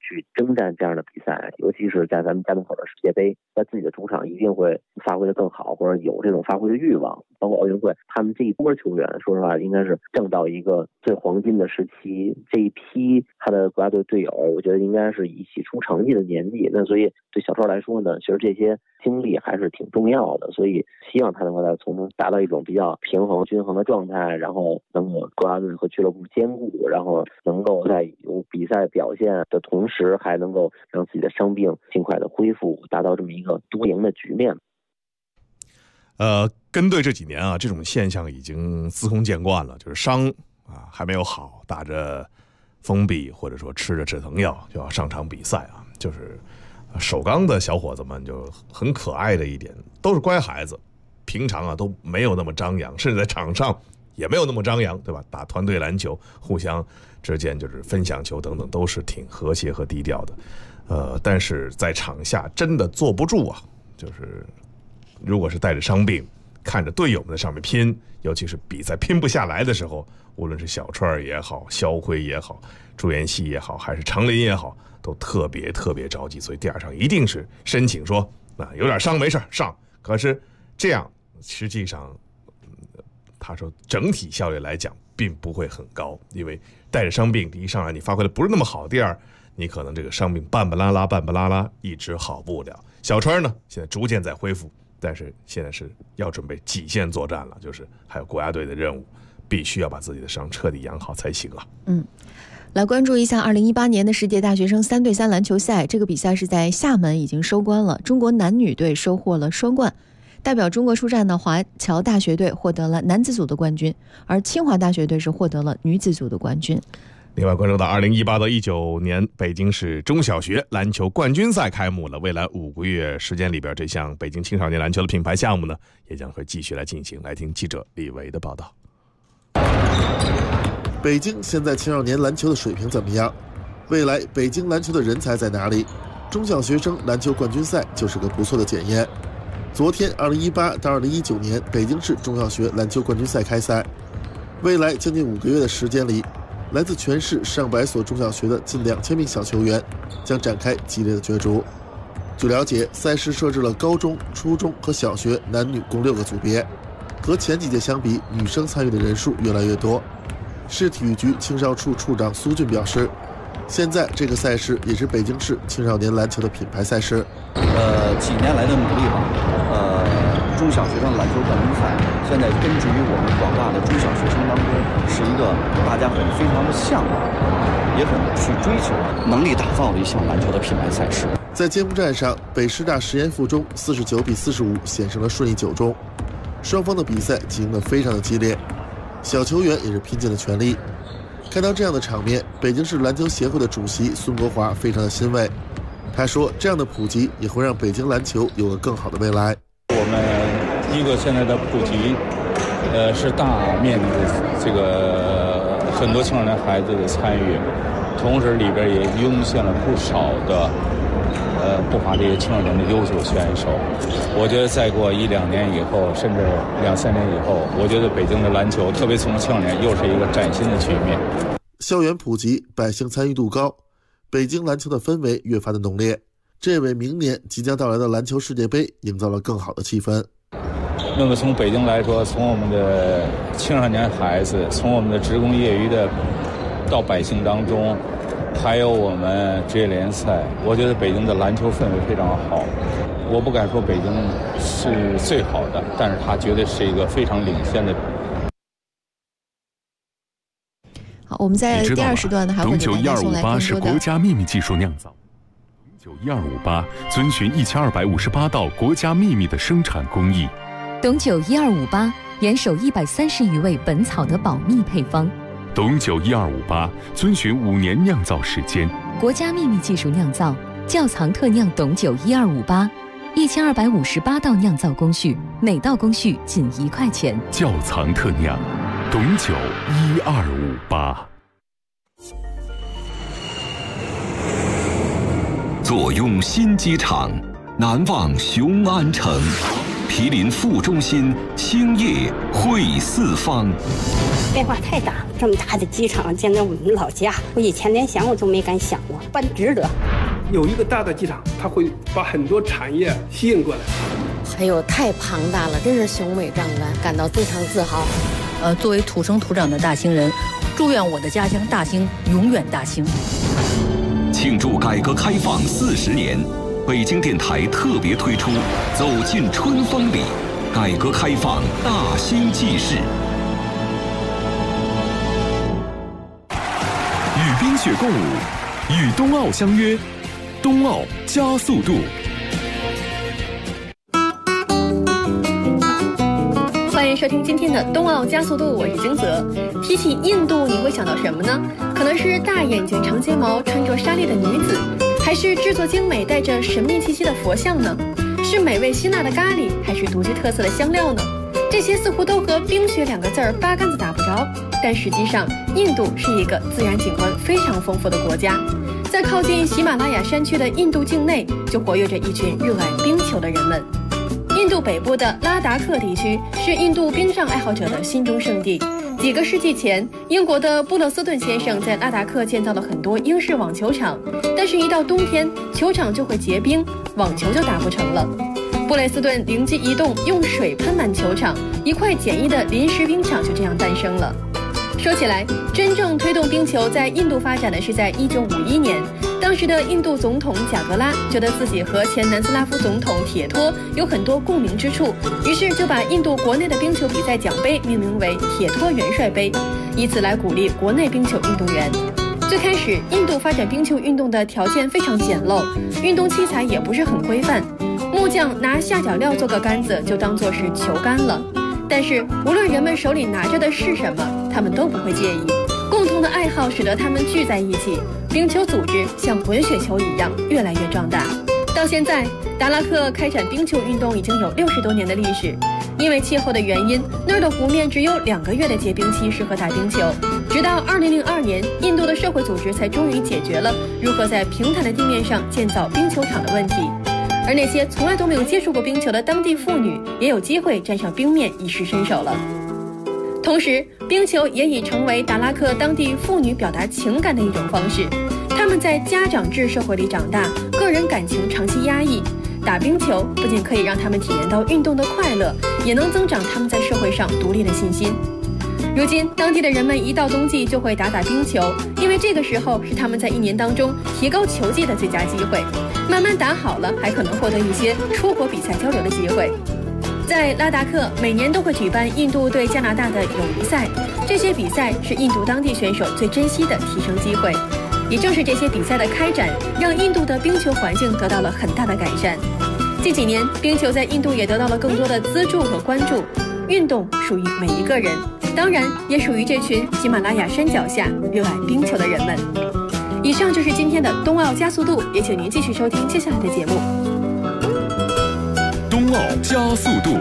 去征战这样的比赛，尤其是在咱们家门口的世界杯，在自己的主场一定会发挥的更好，或者有这种发挥的欲望。包括奥运会，他们这一波球员，说实话应该是正到一个最黄金的时期。这一批他的国家队队友，我觉得应该是一起出成绩的年纪。那所以对小川来说呢，其实这些经历还是挺重要的。所以希望他能够在从中达到一种比较平衡、均衡的状态，然后能够国家队和俱乐部兼顾，然后能够在有比赛表现的同时，还能够让自己的伤病尽快的恢复，达到这么一个多赢的局面。 跟队这几年啊，这种现象已经司空见惯了，就是伤啊还没有好，打着封闭或者说吃着止疼药就要上场比赛啊。就是首钢的小伙子们就很可爱的一点，都是乖孩子，平常啊都没有那么张扬，甚至在场上也没有那么张扬，对吧？打团队篮球，互相之间就是分享球等等，都是挺和谐和低调的。但是在场下真的坐不住啊，就是如果是带着伤病，看着队友们在上面拼，尤其是比赛拼不下来的时候，无论是小川也好，肖辉也好，朱彦曦也好，还是常林也好，都特别着急。所以第二场一定是申请说，有点伤没事上。可是这样实际上，他说整体效率来讲并不会很高，因为带着伤病，第一上来你发挥的不是那么好，第二你可能这个伤病半不拉拉一直好不了。小川呢，现在逐渐在恢复，但是现在是要准备极限作战了，就是还有国家队的任务，必须要把自己的伤彻底养好才行了。 来关注一下2018年的世界大学生3对3篮球赛，这个比赛是在厦门已经收官了，中国男女队收获了双冠。代表中国出战的华侨大学队获得了男子组的冠军，而清华大学队是获得了女子组的冠军。 另外关注到2018到19年北京市中小学篮球冠军赛开幕了，未来5个月时间里边，这项北京青少年篮球的品牌项目呢，也将会继续来进行。来听记者李维的报道。 北京现在青少年篮球的水平怎么样？未来北京篮球的人才在哪里？中小学生篮球冠军赛就是个不错的检验。昨天2018到2019年北京市中小学篮球冠军赛开赛，未来将近5个月的时间里，来自全市上百所中小学的近2000名小球员将展开激烈的角逐。据了解，赛事设置了高中、初中和小学男女共6个组别，和前几届相比，女生参与的人数越来越多。市体育局青少处处长苏俊表示，现在这个赛事也是北京市青少年篮球的品牌赛事。 几年来的努力吧，中小学生篮球冠军赛现在根植于我们广大的中小学生当中，是一个大家非常的向往，也很去追求能力打造的一项篮球的品牌赛事。 在揭幕战上，北师大实验附中49比45险胜了顺义9中，双方的比赛进行得非常的激烈，小球员也是拼尽了全力。看到这样的场面，北京市篮球协会的主席孙国华非常的欣慰。他说，这样的普及也会让北京篮球有个更好的未来。 我们一个现在的普及，是大面积的这个很多青少年孩子的参与，同时里边也涌现了不少的不乏这些青少年的优秀选手。我觉得再过1-2年以后，甚至2-3年以后，我觉得北京的篮球，特别从青少年，又是一个崭新的局面。 校园普及，百姓参与度高，北京篮球的氛围越发的浓烈，这为明年即将到来的篮球世界杯营造了更好的气氛。 那么从北京来说，从我们的青少年孩子，从我们的职工业余的到百姓当中，还有我们职业联赛，我觉得北京的篮球氛围非常好。我不敢说北京是最好的，但是它绝对是一个非常领先的。 好，我们在第2时段呢还会给大家送来更多的。 董酒1258是国家秘密技术酿造。董酒1258遵循1258道国家秘密的生产工艺。 董酒1258严守130余味本草的保密配方。 董酒1258遵循5年酿造时间， 国家秘密技术酿造，窖藏特酿董酒1258，1258道酿造工序，每道工序仅1块钱。 窖藏特酿，董酒1258。 坐拥新机场，难忘雄安城。 毗邻副中心，星夜会四方。 变化太大了，这么大的机场建在我们老家，我以前连想我都没敢想过，办值得。 有一个大的机场，它会把很多产业吸引过来。 还有太庞大了，真是雄伟壮观，感到非常自豪。 作为土生土长的大兴人，祝愿我的家乡大兴永远大兴。 庆祝改革开放40年，北京电台特别推出《走进春风里》，改革开放大兴纪事。 与冰雪共舞，与冬奥相约，冬奥加速度。 欢迎收听今天的冬奥加速度，我是金泽。提起印度，你会想到什么呢？可能是大眼睛、长睫毛、穿着纱丽的女子，还是制作精美、带着神秘气息的佛像呢？是美味辛辣的咖喱，还是独具特色的香料呢？这些似乎都和冰雪2个字儿八竿子打不着。但实际上，印度是一个自然景观非常丰富的国家。在靠近喜马拉雅山区的印度境内，就活跃着一群热爱冰球的人们。印度北部的拉达克地区是印度冰上爱好者的心中圣地。几个世纪前，英国的布勒斯顿先生在拉达克建造了很多英式网球场，但是一到冬天，球场就会结冰，网球就打不成了。布雷斯顿灵机一动，用水喷满球场，一块简易的临时冰场就这样诞生了。说起来，真正推动冰球在印度发展的是在1951年，当时的印度总统贾格拉觉得自己和前南斯拉夫总统铁托有很多共鸣之处，于是就把印度国内的冰球比赛奖杯命名为铁托元帅杯，以此来鼓励国内冰球运动员。最开始，印度发展冰球运动的条件非常简陋，运动器材也不是很规范，木匠拿下脚料做个杆子就当作是球杆了。但是无论人们手里拿着的是什么，他们都不会介意。共同的爱好使得他们聚在一起，冰球组织像滚雪球一样越来越壮大。到现在，达拉克开展冰球运动已经有60多年的历史。因为气候的原因，那儿的湖面只有2个月的结冰期适合打冰球。直到2002年，印度的社会组织才终于解决了如何在平坦的地面上建造冰球场的问题。而那些从来都没有接触过冰球的当地妇女也有机会站上冰面一试身手了。同时，冰球也已成为达拉克当地妇女表达情感的一种方式。她们在家长制社会里长大，个人感情长期压抑，打冰球不仅可以让她们体验到运动的快乐，也能增长她们在社会上独立的信心。如今，当地的人们一到冬季就会打冰球，因为这个时候是他们在1年当中提高球技的最佳机会。慢慢打好了，还可能获得一些出国比赛交流的机会。在拉达克，每年都会举办印度对加拿大的友谊赛，这些比赛是印度当地选手最珍惜的提升机会。也正是这些比赛的开展，让印度的冰球环境得到了很大的改善。近几年，冰球在印度也得到了更多的资助和关注。运动属于每一个人，当然也属于这群喜马拉雅山脚下热爱冰球的人们。以上就是今天的冬奥加速度，也请您继续收听接下来的节目。 冬奥加速度。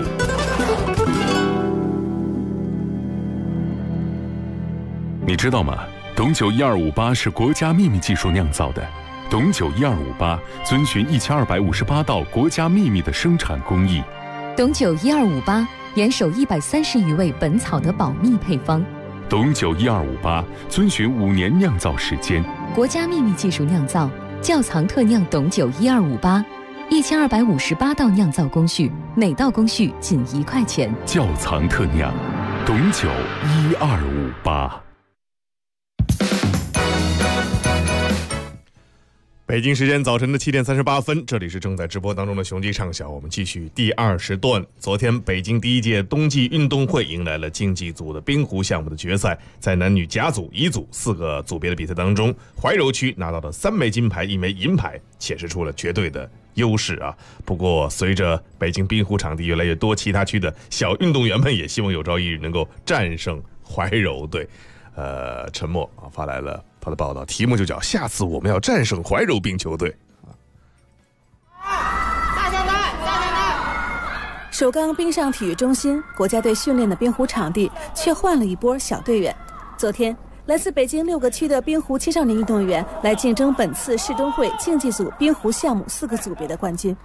你知道吗？董酒1258是国家秘密技术酿造的。董酒1258遵循1258道国家秘密的生产工艺。 董酒1258严守130余味本草的保密配方。 董酒1258遵循5年酿造时间。 国家秘密技术酿造，窖藏特酿董酒1258，1258道酿造工序，每道工序仅1块钱。 窖藏特酿，董酒1258。 北京时间早晨的7点38分，这里是正在直播当中的雄鸡畅晓，我们继续第20段。昨天，北京第1届冬季运动会迎来了竞技组的冰壶项目的决赛，在男女甲组、乙组4个组别的比赛当中，怀柔区拿到了3枚金牌、1枚银牌，显示出了绝对的优势啊。不过，随着北京冰壶场地越来越多，其他区的小运动员们也希望有朝一日能够战胜怀柔队。陈默啊发来了他的报道，题目就叫下次我们要战胜怀柔冰球队。 首钢冰上体育中心国家队训练的冰壶场地却换了一波小队员。昨天，来自北京6个区的冰壶青少年运动员来竞争本次世冬会竞技组冰壶项目4个组别的冠军。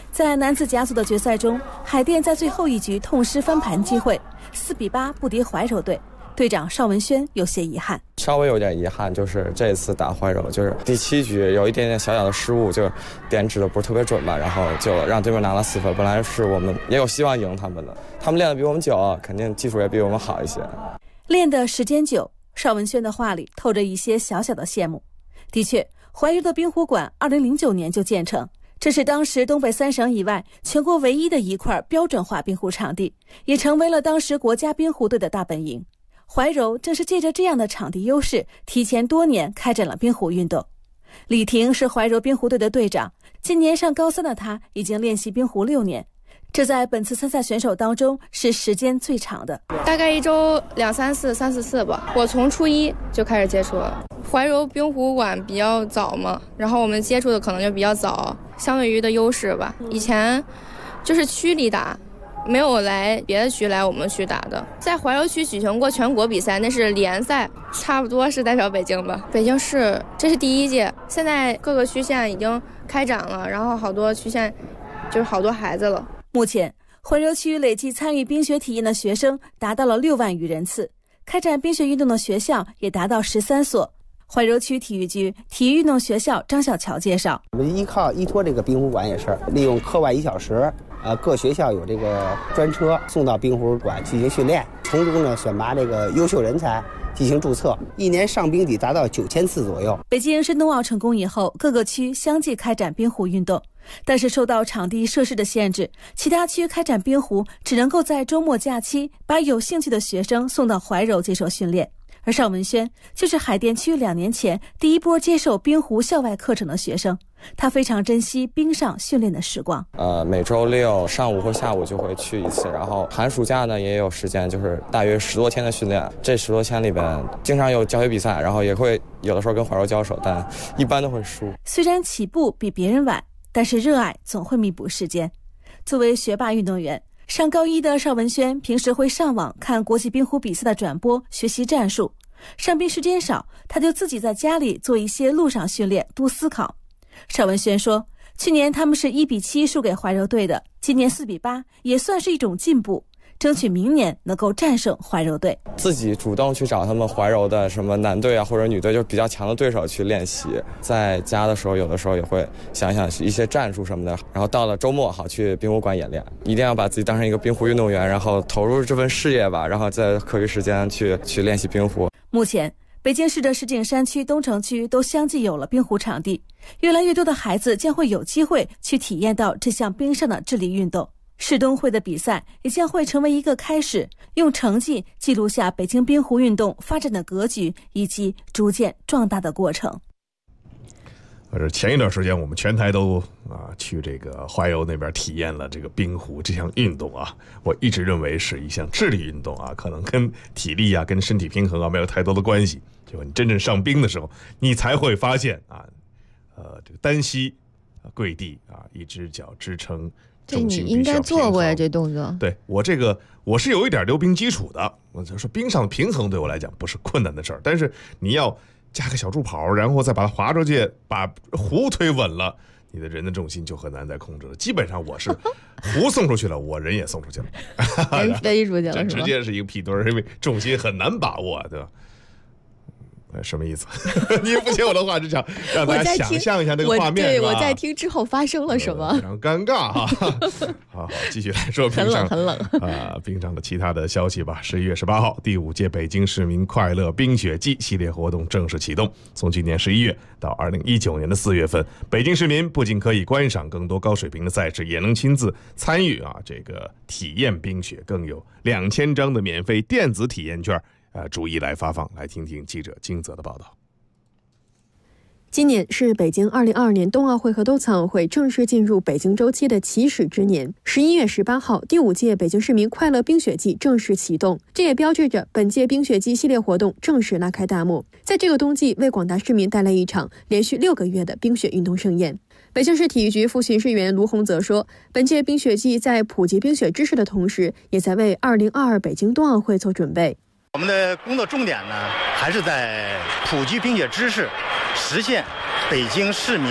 在男子甲组的决赛中，海淀在最后一局痛失翻盘机会，4比8不敌怀柔队。队长邵文轩有些遗憾， 稍微有点遗憾，就是这次打怀柔，就是第7局有一点点小小的失误，就是点指的不是特别准吧，然后就让对面拿了4分。本来是我们也有希望赢他们的，他们练的比我们久，肯定技术也比我们好一些。 练的时间久，邵文轩的话里透着一些小小的羡慕。的确，怀柔的冰壶馆2009年就建成，这是当时东北3省以外全国唯一的一块标准化冰壶场地，也成为了当时国家冰壶队的大本营。怀柔正是借着这样的场地优势，提前多年开展了冰壶运动。李婷是怀柔冰壶队的队长，今年上高3的她已经练习冰壶6年，这在本次参赛选手当中是时间最长的， 大概1周2、3次、3、4次吧。我从初1就开始接触了。怀柔冰壶馆比较早嘛，然后我们接触的可能就比较早，相对于的优势吧。以前就是区里打，没有来别的区来我们区打的。在怀柔区举行过全国比赛，那是联赛，差不多是代表北京吧。北京市这是第1届，现在各个区县已经开展了，然后好多区县就是好多孩子了。 目前怀柔区累计参与冰雪体验的学生达到了6万余人次，开展冰雪运动的学校也达到13所。怀柔区体育局体育运动学校张小乔介绍， 我们依托这个冰壶馆也是利用课外1小时，各学校有这个专车送到冰壶馆进行训练，从中呢选拔这个优秀人才进行注册，一年上冰底达到9000次左右。 北京申冬奥成功以后，各个区相继开展冰壶运动，但是受到场地设施的限制，其他区开展冰壶只能够在周末假期把有兴趣的学生送到怀柔接受训练。而邵文轩就是海淀区2年前第一波接受冰壶校外课程的学生，他非常珍惜冰上训练的时光。 每周6上午或下午就会去1次，然后寒暑假呢也有时间，就是大约10多天的训练。这10多天里边，经常有教学比赛，然后也会有的时候跟怀柔交手，但一般都会输。 虽然起步比别人晚，但是热爱总会弥补时间。作为学霸运动员，上高1的邵文轩平时会上网看国际冰壶比赛的转播，学习战术。上冰时间少，他就自己在家里做一些路上训练，多思考。邵文轩说，去年他们是1比7输给怀柔队的，今年4比8也算是一种进步，争取明年能够战胜怀柔队。 自己主动去找他们怀柔的什么男队啊或者女队，就是比较强的对手去练习。在家的时候，有的时候也会想想一些战术什么的，然后到了周末好去冰壶馆演练。一定要把自己当成一个冰壶运动员，然后投入这份事业吧，然后在课余时间去练习冰壶。 目前北京市的石景山区、东城区都相继有了冰壶场地，越来越多的孩子将会有机会去体验到这项冰上的智力运动。世冬会的比赛也将会成为一个开始，用成绩记录下北京冰壶运动发展的格局以及逐渐壮大的过程。 前一段时间我们全台都去这个怀柔那边体验了这个冰壶这项运动啊，我一直认为是一项智力运动啊，可能跟体力啊、跟身体平衡啊没有太多的关系。结果你真正上冰的时候，你才会发现这个单膝跪地一只脚支撑。 这你应该做过呀，这动作。 对，我是有一点溜冰基础的，我就说冰上的平衡对我来讲不是困难的事儿，但是你要加个小助跑，然后再把它滑出去，把壶推稳了，你的人的重心就很难再控制了。基本上我是壶送出去了，我人也送出去了， 人飞出去了， 直接是一个屁墩儿，因为重心很难把握，对吧？什么意思？你也不接我的话，就想让大家想象一下那个画面。 对，我在听之后发生了什么？ 非常尴尬哈。好，继续来说冰上很冷冰上的其他的消息吧。11月18号，第5届北京市民快乐冰雪季系列活动正式启动。从今年11月到2019年的4月份，北京市民不仅可以观赏更多高水平的赛事，也能亲自参与这个体验冰雪，更有2000张的免费电子体验券。逐一来发放，来听听记者金泽的报道。 今年是北京2022年冬奥会和冬残奥会正式进入北京周期的起始之年。11月18号，第5届北京市民快乐冰雪季正式启动，这也标志着本届冰雪季系列活动正式拉开大幕。在这个冬季，为广大市民带来一场连续6个月的冰雪运动盛宴。北京市体育局副巡视员卢洪泽说，本届冰雪季在普及冰雪知识的同时，也在为2022北京冬奥会做准备。 我们的工作重点呢，还是在普及冰雪知识，实现北京市民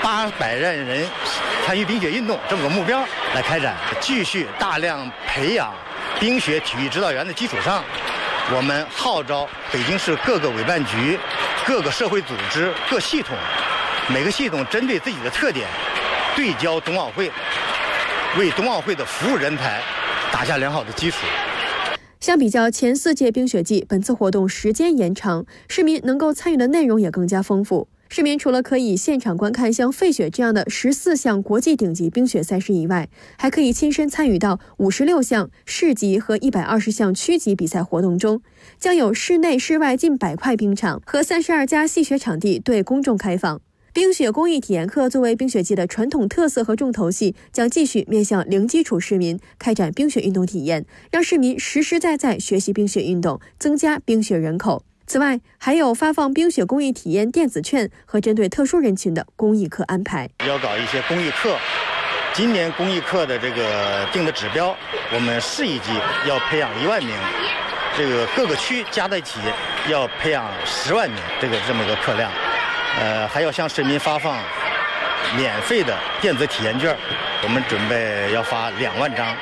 800万人参与冰雪运动这么个目标来开展，继续大量培养冰雪体育指导员的基础上，我们号召北京市各个委办局、各个社会组织、各系统，每个系统针对自己的特点，对焦冬奥会，为冬奥会的服务人才打下良好的基础。 相比较前4届冰雪季，本次活动时间延长，市民能够参与的内容也更加丰富。市民除了可以现场观看像费雪这样的14项国际顶级冰雪赛事以外，还可以亲身参与到56项市级和120项区级比赛活动中，将有室内室外近100块冰场和32家戏雪场地对公众开放。冰雪公益体验课作为冰雪季的传统特色和重头戏，将继续面向零基础市民开展冰雪运动体验，让市民实实在在学习冰雪运动，增加冰雪人口。此外，还有发放冰雪公益体验电子券和针对特殊人群的公益课安排。 要搞一些公益课，今年公益课的这个定的指标，我们市一级要培养1万名，这个各个区加在一起要培养10万名，这么个课量。还要向市民发放免费的电子体验券，我们准备要发2万张。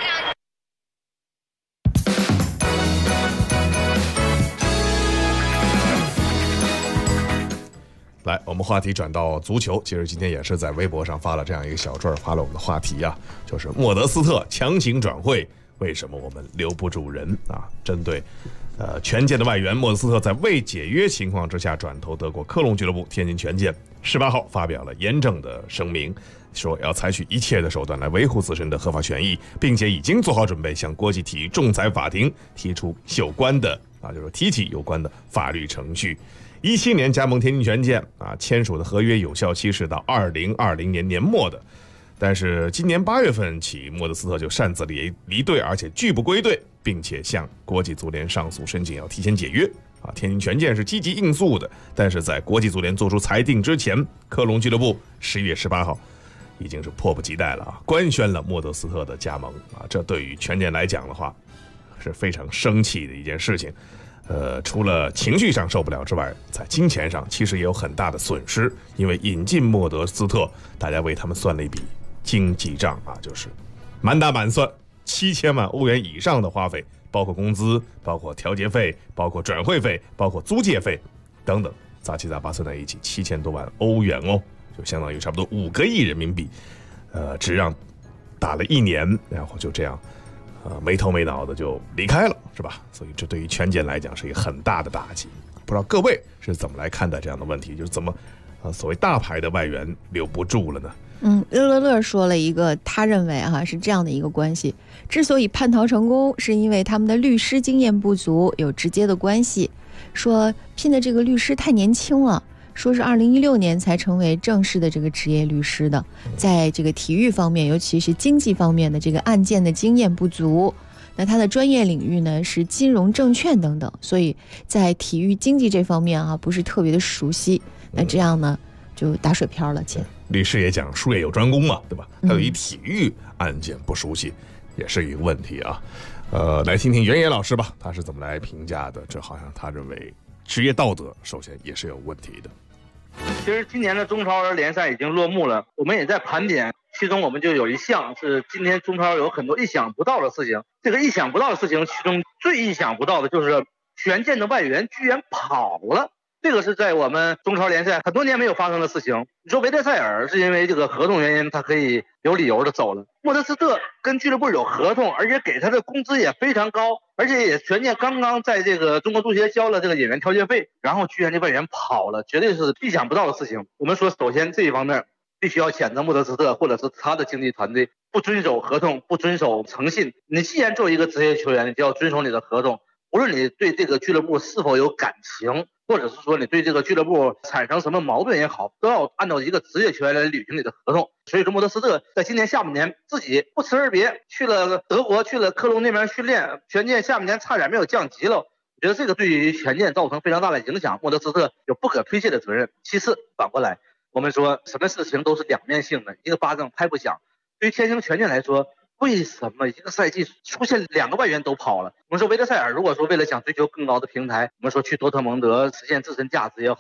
来，我们话题转到足球。其实今天也是在微博上发了这样一个小段，发了我们的话题啊，就是莫德斯特强行转会，为什么我们留不住人啊？针对权健的外援莫德斯特在未解约情况之下转投德国科隆俱乐部天津权健，18号发表了严正的声明，说要采取一切的手段来维护自身的合法权益，并且已经做好准备向国际体育仲裁法庭提出有关的就是提起有关的法律程序。17年加盟天津权健签署的合约有效期是到2020年年末的。但是今年8月份起，莫德斯特就擅自离队，而且拒不归队，并且向国际足联上诉申请要提前解约。天津权健是积极应诉的，但是在国际足联做出裁定之前，科隆俱乐部11月18号已经是迫不及待了官宣了莫德斯特的加盟这对于权健来讲的话是非常生气的一件事情。除了情绪上受不了之外，在金钱上其实也有很大的损失，因为引进莫德斯特，大家为他们算了一笔经济账就是满打满算7000万欧元以上的花费，包括工资，包括调节费，包括转会费，包括租借费等等，杂七杂八算在一起7000多万欧元就相当于差不多5个亿人民币。只让打了1年，然后就这样没头没脑的就离开了，是吧？所以这对于权健来讲是一个很大的打击。不知道各位是怎么来看待这样的问题，就是怎么所谓大牌的外援留不住了呢？ 乐乐说了一个他认为是这样的一个关系，之所以叛逃成功是因为他们的律师经验不足，有直接的关系。说聘的这个律师太年轻了，说是2016年才成为正式的这个职业律师的，在这个体育方面，尤其是经济方面的这个案件的经验不足。那他的专业领域呢是金融证券等等，所以在体育经济这方面不是特别的熟悉。那这样呢就打水漂了钱。 律师也讲术业有专攻嘛，对吧？他对于体育案件不熟悉也是一个问题来听听袁野老师吧，他是怎么来评价的？这好像他认为职业道德首先也是有问题的。 其实今年的中超联赛已经落幕了，我们也在盘点，其中我们就有一项是今天中超有很多意想不到的事情。这个意想不到的事情，其中最意想不到的就是权健的外援居然跑了。这个是在我们中超联赛很多年没有发生的事情。你说维德塞尔是因为这个合同原因，他可以有理由的走了。莫德斯特跟俱乐部有合同，而且给他的工资也非常高，而且也权健刚刚在这个中国足协交了这个演员调节费，然后居然这外援跑了，绝对是意想不到的事情。我们说，首先这一方面必须要谴责莫德斯特或者是他的经纪团队不遵守合同，不遵守诚信。你既然作为一个职业球员，你就要遵守你的合同，无论你对这个俱乐部是否有感情，或者是说你对这个俱乐部产生什么矛盾也好，都要按照一个职业球员来履行你的合同。所以说莫德斯特在今年下半年自己不辞而别，去了德国，去了科隆那边训练，权健下半年差点没有降级了。我觉得这个对于权健造成非常大的影响，莫德斯特有不可推卸的责任。其次，反过来我们说什么事情都是两面性的，一个巴掌拍不响。对于天津权健来说，为什么一个赛季出现2个外援都跑了？我们说维德塞尔如果说为了想追求更高的平台，我们说去多特蒙德实现自身价值也好，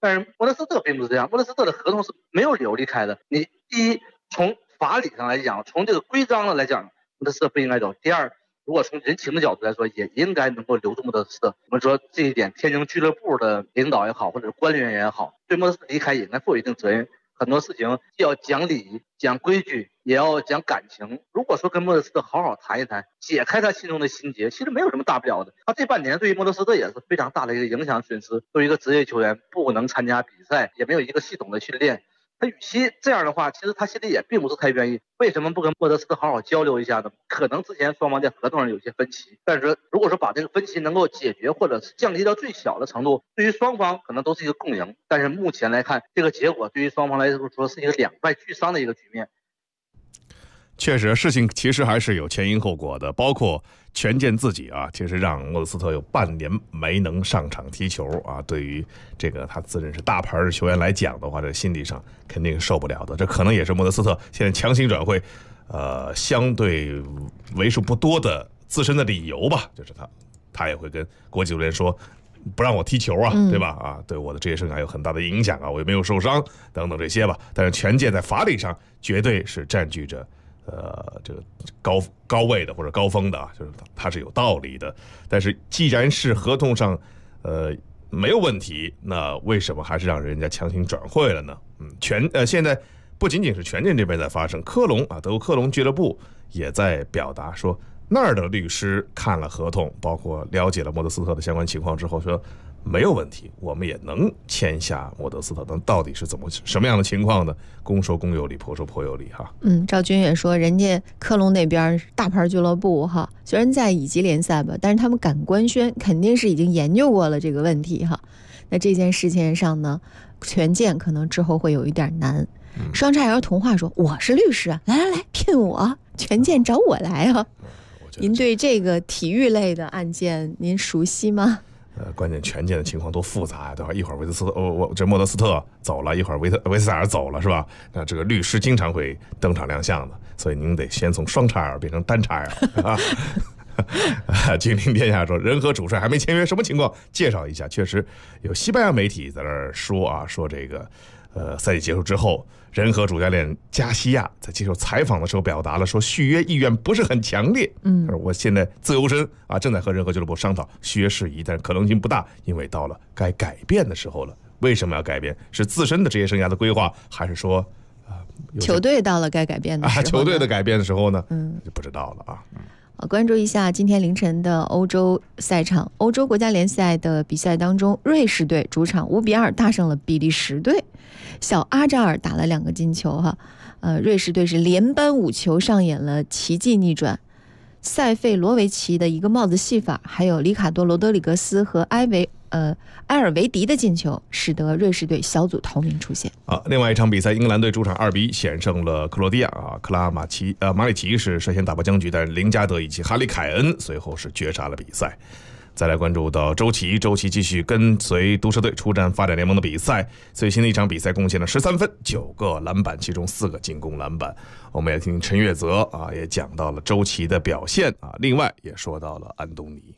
但是莫德斯特并不是这样，莫德斯特的合同是没有理由离开的。你第一，从法理上来讲，从这个规章上来讲，莫德斯特不应该走。第二，如果从人情的角度来说，也应该能够留住莫德斯特。我们说这一点，天津俱乐部的领导也好，或者是官员也好，对莫德斯特离开也应该负有一定责任。很多事情既要讲理、讲规矩，也要讲感情。如果说跟莫德斯特好好谈一谈，解开他心中的心结，其实没有什么大不了的。他这半年对于莫德斯特也是非常大的一个影响损失。对于一个职业球员，不能参加比赛，也没有一个系统的训练。他与其这样的话，其实他心里也并不是太愿意。为什么不跟莫德斯特好好交流一下呢？可能之前双方在合同上有些分歧，但是如果说把这个分歧能够解决，或者是降低到最小的程度，对于双方可能都是一个共赢。但是目前来看，这个结果对于双方来说是一个两败俱伤的一个局面。 确实，事情其实还是有前因后果的，包括权健自己啊，其实让莫德斯特有半年没能上场踢球啊。对于这个他自认是大牌的球员来讲的话，这心理上肯定受不了的。这可能也是莫德斯特现在强行转会，相对为数不多的自身的理由吧。就是他也会跟国际足联说，不让我踢球啊，对吧？啊，对我的职业生涯有很大的影响啊，我也没有受伤等等这些吧。但是权健在法理上绝对是占据着这个高位的或者高峰的啊，就是他是有道理的。但是既然是合同上没有问题，那为什么还是让人家强行转会了呢？现在不仅仅是权健这边在发生，科隆啊，德国科隆俱乐部也在表达说，那儿的律师看了合同，包括了解了莫德斯特的相关情况之后说，没有问题，我们也能签下莫德斯特。但到底是什么样的情况呢？公说公有理，婆说婆有理哈。 赵军也说，人家科隆那边大牌俱乐部哈，虽然在乙级联赛吧，但是他们敢官宣，肯定是已经研究过了这个问题哈。那这件事情上呢，权健可能之后会有一点难。双叉 L 童话说，我是律师啊，来聘我，权健找我来啊。您对这个体育类的案件您熟悉吗？ 关键权健的情况多复杂呀，对吧？一会儿这莫德斯特走了，一会儿维斯塔尔走了，是吧？那这个律师经常会登场亮相的，所以您得先从双叉 L 变成单叉 L 啊。金陵天下说，人和主帅还没签约，什么情况？介绍一下。确实有西班牙媒体在那儿说啊，说这个赛季结束之后，人和主教练加西亚在接受采访的时候表达了说，续约意愿不是很强烈。他说我现在自由身啊，正在和人和俱乐部商讨续约事宜，但是可能性不大，因为到了该改变的时候了。为什么要改变？是自身的职业生涯的规划，还是说球队到了该改变的时候？ 球队的改变的时候呢？就不知道了啊。 关注一下今天凌晨的欧洲赛场。欧洲国家联赛的比赛当中，瑞士队主场5-2大胜了比利时队，小阿扎尔打了2个进球哈。瑞士队是连扳5球，上演了奇迹逆转。塞费罗维奇的一个帽子戏法，还有里卡多罗德里格斯和埃尔维迪的进球，使得瑞士队小组头名出现。 另外一场比赛，英格兰队主场2-1险胜了克罗地亚啊，克拉马里奇是率先打破僵局，但是林加德以及哈里凯恩随后是绝杀了比赛。再来关注到周琦继续跟随毒蛇队出战发展联盟的比赛，最新的一场比赛贡献了13分9个篮板，其中4个进攻篮板。我们也听陈月泽啊，也讲到了周琦的表现啊，另外也说到了安东尼。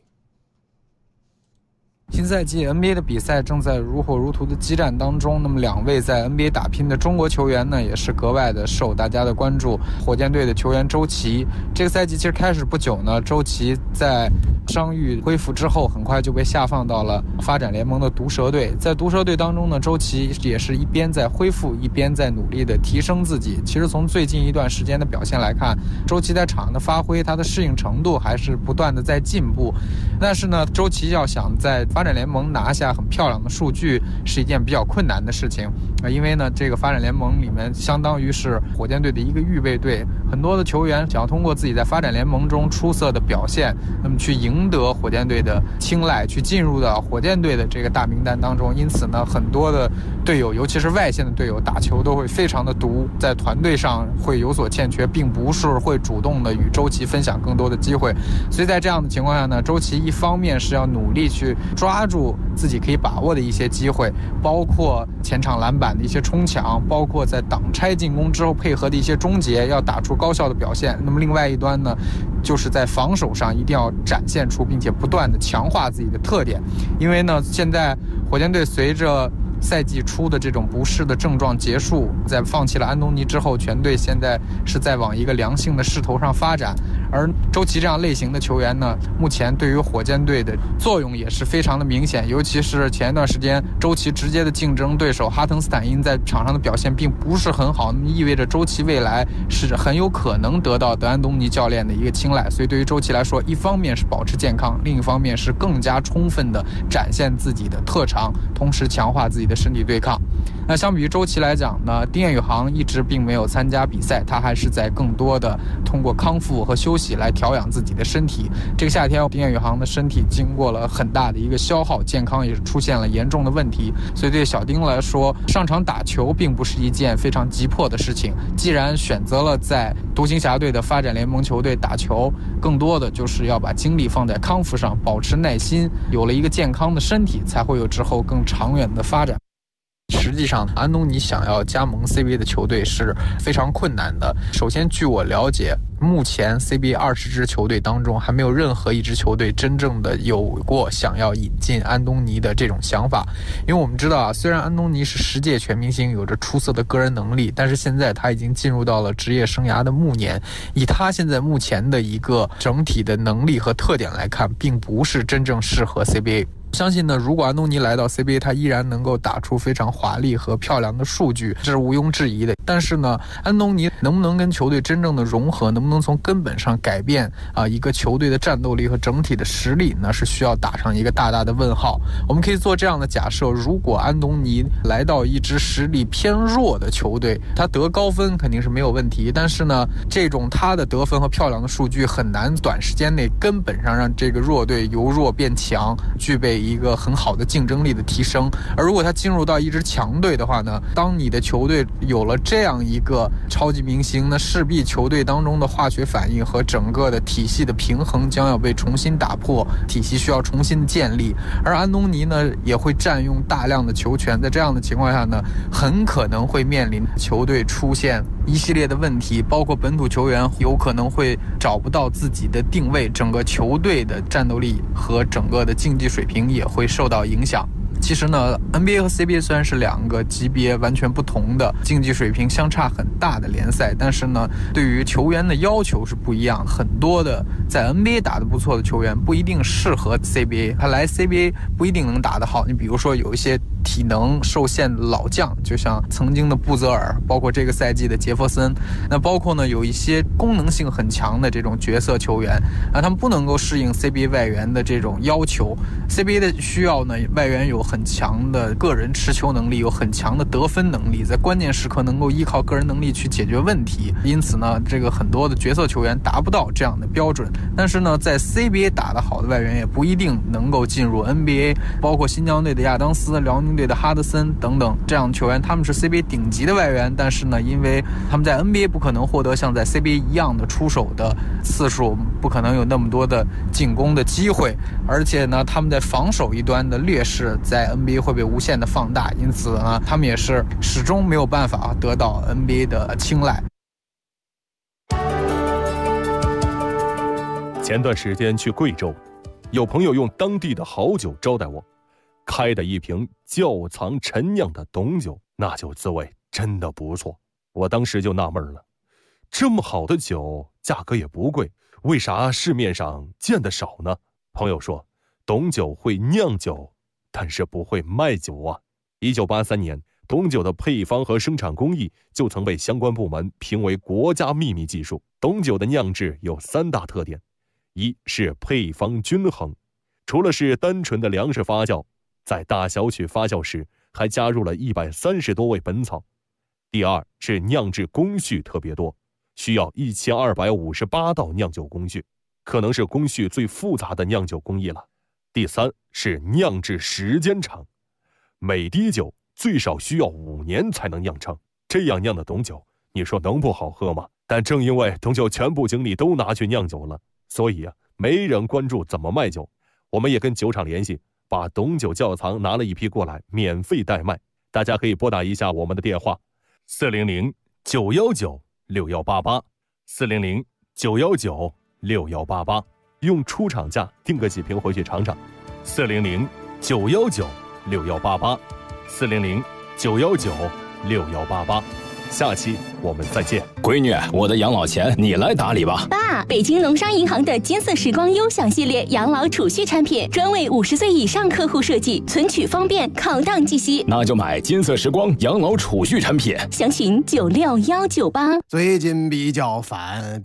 新赛季 NBA 的比赛正在如火如荼的激战当中，那么2位在 NBA 打拼的中国球员呢，也是格外的受大家的关注。火箭队的球员周琦，这个赛季其实开始不久呢，周琦在伤愈恢复之后，很快就被下放到了发展联盟的毒蛇队。在毒蛇队当中呢，周琦也是一边在恢复，一边在努力的提升自己。其实从最近一段时间的表现来看，周琦在场上的发挥，他的适应程度还是不断的在进步。但是呢，周琦要想在发展联盟拿下很漂亮的数据是一件比较困难的事情因为呢，这个发展联盟里面相当于是火箭队的一个预备队，很多的球员想要通过自己在发展联盟中出色的表现，那么去赢得火箭队的青睐，去进入到火箭队的这个大名单当中。因此呢，很多的队友，尤其是外线的队友，打球都会非常的毒，在团队上会有所欠缺，并不是会主动的与周琦分享更多的机会。所以在这样的情况下呢，周琦一方面是要努力去抓住自己可以把握的一些机会，包括前场篮板的一些冲抢，包括在挡拆进攻之后配合的一些终结，要打出高效的表现。那么另外一端呢，就是在防守上一定要展现出并且不断的强化自己的特点。因为呢，现在火箭队随着赛季初的这种不适的症状结束，在放弃了安东尼之后，全队现在是在往一个良性的势头上发展。而周琦这样类型的球员呢，目前对于火箭队的作用也是非常的明显，尤其是前一段时间周琦直接的竞争对手哈滕斯坦因在场上的表现并不是很好，那么意味着周琦未来是很有可能得到德安东尼教练的一个青睐。所以对于周琦来说，一方面是保持健康，另一方面是更加充分的展现自己的特长，同时强化自己的身体对抗。那相比于周琦来讲呢，丁彦雨航一直并没有参加比赛，他还是在更多的通过康复和休息来调养自己的身体。这个夏天丁彦雨航的身体经过了很大的一个消耗，健康也是出现了严重的问题，所以对小丁来说，上场打球并不是一件非常急迫的事情。既然选择了在独行侠队的发展联盟球队打球，更多的就是要把精力放在康复上，保持耐心，有了一个健康的身体，才会有之后更长远的发展。实际上，安东尼想要加盟 CBA 的球队是非常困难的。首先，据我了解，目前 CBA 20支球队当中，还没有任何一支球队真正的有过想要引进安东尼的这种想法。因为我们知道啊，虽然安东尼是10届全明星，有着出色的个人能力，但是现在他已经进入到了职业生涯的暮年，以他现在目前的一个整体的能力和特点来看，并不是真正适合 CBA。相信呢，如果安东尼来到 CBA， 他依然能够打出非常华丽和漂亮的数据，这是毋庸置疑的。但是呢，安东尼能不能跟球队真正的融合，能不能从根本上改变一个球队的战斗力和整体的实力呢，是需要打上一个大大的问号。我们可以做这样的假设，如果安东尼来到一支实力偏弱的球队，他得高分肯定是没有问题，但是呢，这种他的得分和漂亮的数据很难短时间内根本上让这个弱队由弱变强，具备一个很好的竞争力的提升。而如果他进入到一支强队的话呢，当你的球队有了这样一个超级明星，那势必球队当中的化学反应和整个的体系的平衡将要被重新打破，体系需要重新建立。而安东尼呢，也会占用大量的球权，在这样的情况下呢，很可能会面临球队出现一系列的问题，包括本土球员有可能会找不到自己的定位，整个球队的战斗力和整个的竞技水平也会受到影响。其实呢 NBA 和 CBA 虽然是两个级别完全不同的竞技水平相差很大的联赛，但是呢对于球员的要求是不一样，很多的在 NBA 打得不错的球员不一定适合 CBA， 他来 CBA 不一定能打得好。你比如说有一些体能受限的老将，就像曾经的布泽尔，包括这个赛季的杰弗森，那包括呢有一些功能性很强的这种角色球员他们不能够适应 CBA 外援的这种要求。 CBA 的需要呢，外援有很强的个人持球能力，有很强的得分能力，在关键时刻能够依靠个人能力去解决问题。因此呢，这个很多的角色球员达不到这样的标准。但是呢，在 CBA 打得好的外援也不一定能够进入 NBA， 包括新疆队的亚当斯、辽宁队的哈德森等等这样的球员，他们是 CBA 顶级的外援，但是呢，因为他们在 NBA 不可能获得像在 CBA 一样的出手的次数，不可能有那么多的进攻的机会，而且呢，他们在防守一端的劣势在 NBA 会被无限的放大，因此呢，他们也是始终没有办法得到 NBA 的青睐。 前段时间去贵州，有朋友用当地的好酒招待我，开的一瓶窖藏陈酿的董酒，那酒滋味真的不错。我当时就纳闷了，这么好的酒价格也不贵，为啥市面上见得少呢？朋友说，董酒会酿酒，但是不会卖酒啊。1983年，董酒的配方和生产工艺就曾被相关部门评为国家秘密技术。董酒的酿制有3大特点，一是配方均衡，除了是单纯的粮食发酵，在大小曲发酵时还加入了130多味本草。第二是酿制工序特别多，需要1258道酿酒工序，可能是工序最复杂的酿酒工艺了。第三是酿制时间长，每滴酒最少需要5年才能酿成，这样酿的董酒，你说能不好喝吗？但正因为董酒全部精力都拿去酿酒了，所以没人关注怎么卖酒。我们也跟酒厂联系，把董酒窖藏拿了一批过来，免费代卖。大家可以拨打一下我们的电话400-919-6188 400-919-6188，用出厂价订个几瓶回去尝尝。400-919-6188 400-919-6188。下期我们再见。 闺女，我的养老钱你来打理吧。 爸，北京农商银行的金色时光优享系列养老储蓄产品，专为50岁以上客户设计，存取方便，抗荡计息。 那就买金色时光养老储蓄产品， 详询96198。 最近比较烦，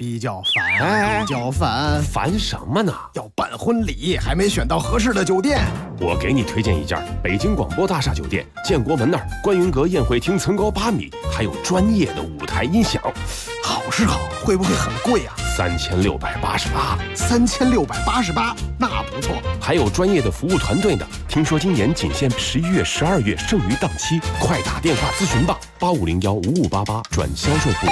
烦什么呢？ 要办婚礼，还没选到合适的酒店。 我给你推荐一家北京广播大厦酒店，建国门那儿观云阁宴会厅层高8米，还有专业的舞台音响。 好是好，会不会很贵啊 ？3688， 那不错。 还有专业的服务团队呢。听说今年仅限11月、12月，剩余档期，快打电话咨询吧，8501-5588转销售部。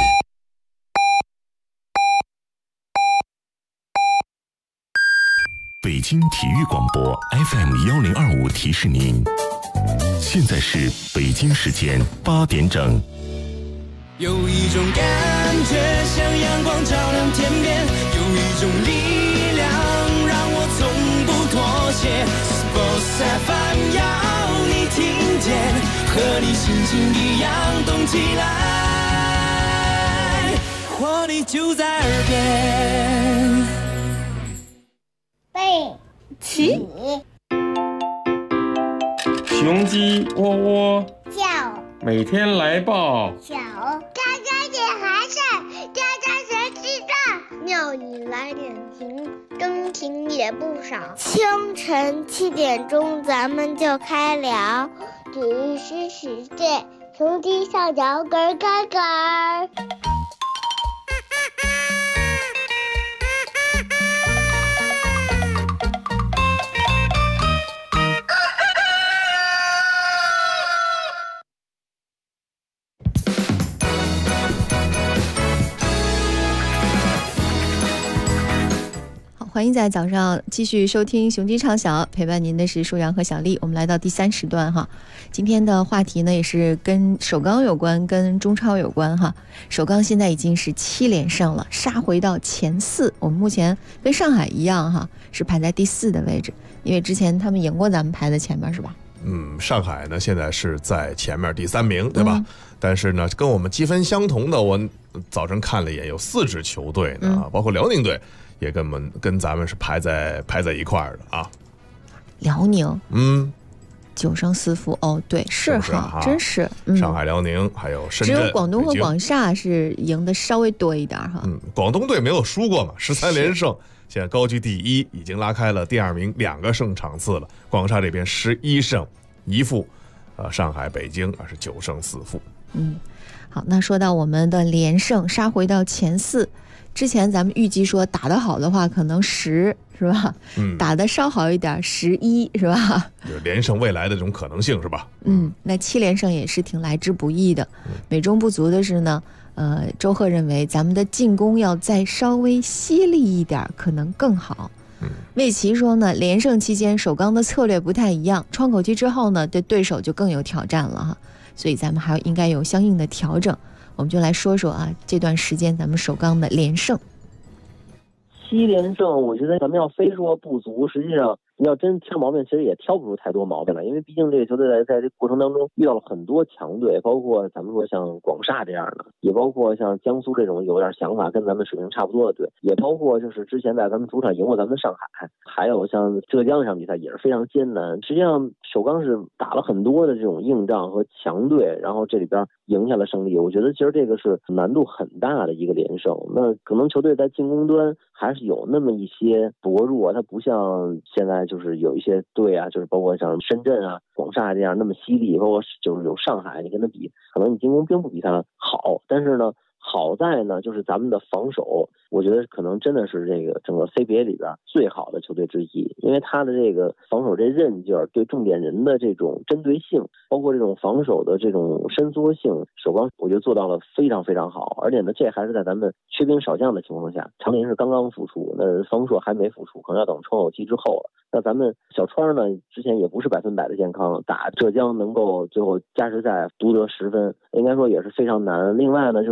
北京体育广播 FM1025提示您，现在是北京时间8点整。 有一种感觉像阳光照亮天边，有一种力量让我从不妥协。Sports FM 要你听见，和你心情一样动起来，活力就在耳边。 背起， 雄鸡窝窝叫， 每天来报小，喳喳点寒碜，喳喳谁知道？妙语来点情，真情也不少。清晨7点钟，咱们就开聊，只是世界，雄鸡上脚咯咯咯。 欢迎在早上继续收听雄鸡畅晓，陪伴您的是舒阳和小丽。我们来到第3时段哈，今天的话题呢也是跟首钢有关，跟中超有关哈。首钢现在已经是7连胜了，杀回到前4。我们目前跟上海一样哈，是排在第4的位置，因为之前他们赢过咱们排在前面是吧？ 上海呢现在是在前面第3名，对吧？但是呢，跟我们积分相同的，我早晨看了一眼，有4支球队呢，包括辽宁队。也跟咱们是排在一块儿的啊。 辽宁，9胜4负哦，对，是哈，真是。 上海辽宁还有深圳， 只有广东和广厦是赢的稍微多一点哈。 广东队没有输过嘛，13连胜，现在高居第1，已经拉开了第2名2个胜场次了。广厦这边11胜1负，上海、北京是9胜4负。 好，那说到我们的连胜，杀回到前4。之前咱们预计说打得好的话可能10是吧？打得稍好一点11是吧？ 有连胜未来的这种可能性是吧？ 那7连胜也是挺来之不易的。美中不足的是呢，周贺认为咱们的进攻要再稍微犀利一点可能更好。魏奇说呢，连胜期间首钢的策略不太一样，窗口期之后呢，对对手就更有挑战了哈，所以咱们还应该有相应的调整。我们就来说说啊，这段时间咱们首钢的连胜。 7连胜，我觉得咱们要非说不足，实际上你要真挑毛病，其实也挑不出太多毛病来，因为毕竟这个球队在这个过程当中遇到了很多强队，包括咱们说像广厦这样的，也包括像江苏这种有点想法跟咱们水平差不多的队，也包括就是之前在咱们主场赢过咱们上海，还有像浙江这场比赛也是非常艰难。实际上首钢是打了很多的这种硬仗和强队，然后这里边赢下了胜利。我觉得其实这个是难度很大的一个连胜。那可能球队在进攻端还是有那么一些薄弱，它不像现在就是有一些队啊，就是包括像深圳啊、广厦这样那么犀利，包括就是有上海，你跟他比，可能你进攻并不比他好，但是呢，好在呢，就是咱们的防守，我觉得可能真的是这个整个 CBA 里边最好的球队之一，因为他的这个防守这韧劲儿，对重点人的这种针对性，包括这种防守的这种伸缩性，首钢我觉得做到了非常非常好。而且呢，这还是在咱们缺兵少将的情况下，长林是刚刚复出，那方硕还没复出，可能要等窗口期之后了。那咱们小川呢，之前也不是100%的健康，打浙江能够最后加时赛独得10分，应该说也是非常难。另外呢，就是小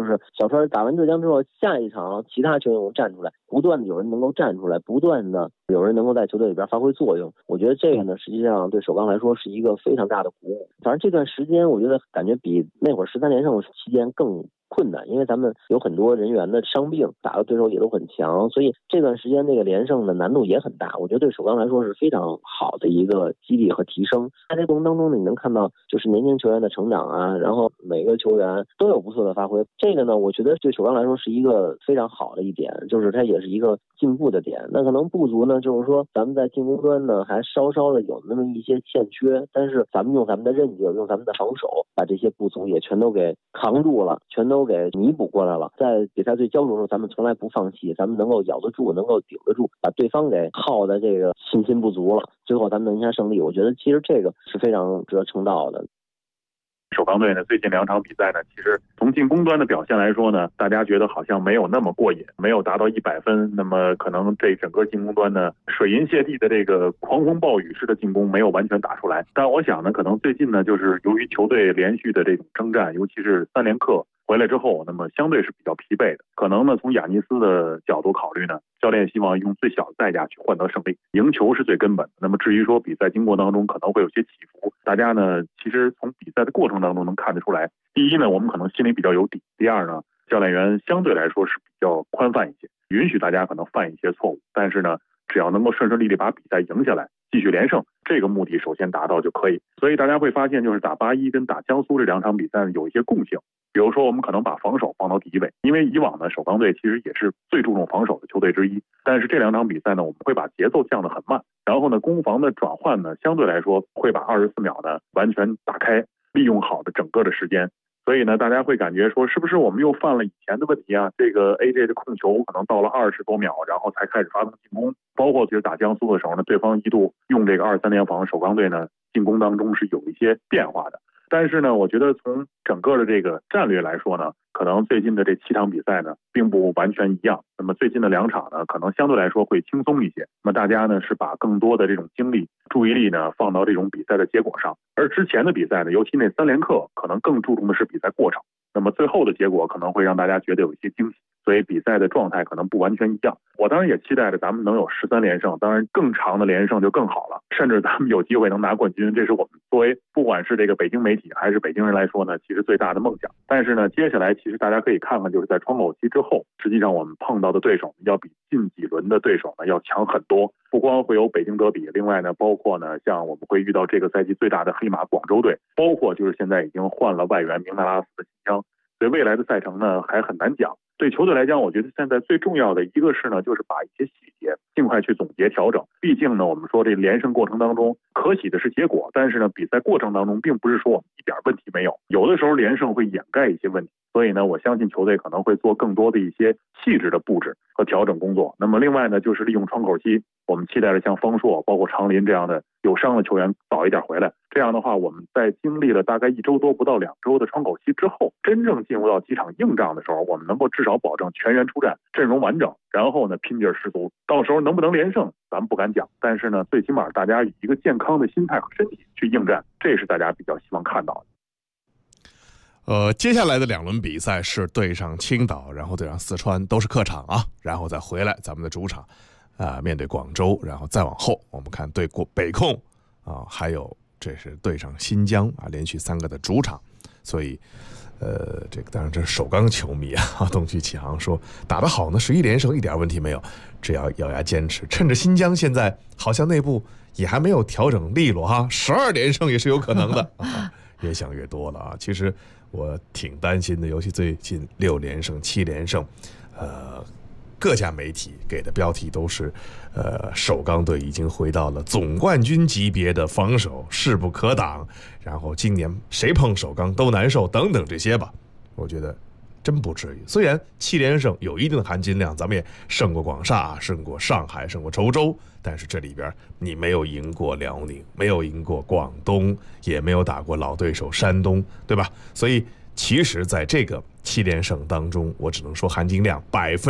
小川打完浙江之后，下一场其他球员能站出来，不断的有人能够站出来，不断的有人能够在球队里边发挥作用。我觉得这个呢，实际上对首钢来说是一个非常大的鼓舞。反正这段时间，我觉得感觉比那会儿13连胜期间更困难，因为咱们有很多人员的伤病，打的对手也都很强，所以这段时间那个连胜的难度也很大。我觉得对首钢来说是非常好的一个激励和提升。在这过程当中呢，你能看到就是年轻球员的成长啊，然后每个球员都有不错的发挥。这个呢，我觉得对首钢来说是一个非常好的一点，就是它也是一个进步的点。那可能不足呢，就是说咱们在进攻端呢还稍稍的有那么一些欠缺，但是咱们用咱们的韧劲，用咱们的防守，把这些不足也全都给扛住了，全都给弥补过来了。在比赛最焦灼的时候，咱们从来不放弃，咱们能够咬得住，能够顶得住，把对方给耗的这个信心不足了，最后咱们能赢下胜利。我觉得其实这个是非常值得称道的。 首钢队呢，最近2场比赛呢，其实从进攻端的表现来说呢，大家觉得好像没有那么过瘾，没有达到100分。那么可能这整个进攻端呢，水银泻地的这个狂风暴雨式的进攻没有完全打出来。但我想呢，可能最近呢，就是由于球队连续的这种征战，尤其是3连客回来之后，那么相对是比较疲惫的。可能呢，从亚尼斯的角度考虑呢，教练希望用最小的代价去换得胜利，赢球是最根本的。那么至于说比赛经过当中可能会有些起伏，大家呢其实从比赛的过程当中能看得出来。第一呢，我们可能心里比较有底；第二呢，教练员相对来说是比较宽泛一些，允许大家可能犯一些错误，但是呢，只要能够顺顺利利把比赛赢下来，继续连胜，这个目的首先达到就可以。所以大家会发现，就是打81跟打江苏这2场比赛有一些共性。比如说我们可能把防守放到第一位，因为以往呢首钢队其实也是最注重防守的球队之一，但是这2场比赛呢，我们会把节奏降得很慢，然后呢攻防的转换呢相对来说会把24秒呢完全打开，利用好的整个的时间。所以呢大家会感觉说是不是我们又犯了以前的问题啊，这个 AJ 的控球可能到了20多秒然后才开始发动进攻，包括其实打江苏的时候呢，对方一度用这个2-3联防，首钢队呢进攻当中是有一些变化的。但是呢，我觉得从整个的这个战略来说呢，可能最近的这7场比赛呢，并不完全一样。那么最近的2场呢，可能相对来说会轻松一些。那么大家呢是把更多的这种精力、注意力呢放到这种比赛的结果上，而之前的比赛呢，尤其那3连客，可能更注重的是比赛过程。那么最后的结果可能会让大家觉得有一些惊喜，所以比赛的状态可能不完全一样。我当然也期待着咱们能有13连胜，当然更长的连胜就更好了，甚至咱们有机会能拿冠军，这是我们作为不管是这个北京媒体还是北京人来说呢，其实最大的梦想。但是呢，接下来其实大家可以看看，就是在窗口期之后，实际上我们碰到的对手要比近几轮的对手呢要强很多。不光会有北京德比，另外呢，包括呢，像我们会遇到这个赛季最大的黑马广州队，包括就是现在已经换了外援明纳拉斯的新疆，所以未来的赛程呢还很难讲。对球队来讲，我觉得现在最重要的一个是呢，就是把一些细节尽快去总结调整。毕竟呢，我们说这连胜过程当中可喜的是结果，但是呢，比赛过程当中并不是说我们一点问题没有，有的时候连胜会掩盖一些问题。所以呢，我相信球队可能会做更多的一些细致的布置和调整工作。那么另外呢，就是利用窗口期，我们期待着像方硕包括长林这样的有伤的球员早一点回来。这样的话，我们在经历了大概1周多不到2周的窗口期之后，真正进入到几场硬仗的时候，我们能够至少保证全员出战，阵容完整，然后呢拼劲十足。到时候能不能连胜咱们不敢讲，但是呢最起码大家以一个健康的心态和身体去应战，这是大家比较希望看到的。 接下来的2轮比赛是对上青岛，然后对上四川，都是客场啊，然后再回来咱们的主场面对广州，然后再往后我们看对过北控啊，还有这是对上新疆啊，连续3个的主场。所以这个当然这是首钢球迷啊，东区启航说打得好呢，11连胜一点问题没有，只要咬牙坚持，趁着新疆现在好像内部也还没有调整利落哈，12连胜也是有可能的越想越多了啊。其实我挺担心的，尤其最近6连胜、7连胜，各家媒体给的标题都是首钢队已经回到了总冠军级别的防守，势不可挡，然后今年谁碰首钢都难受等等这些吧。我觉得真不至于，虽然7连胜有一定的含金量，咱们也胜过广厦，胜过上海，胜过稠州，但是这里边你没有赢过辽宁，没有赢过广东，也没有打过老对手山东，对吧？所以其实在这个7连胜当中，我只能说含金量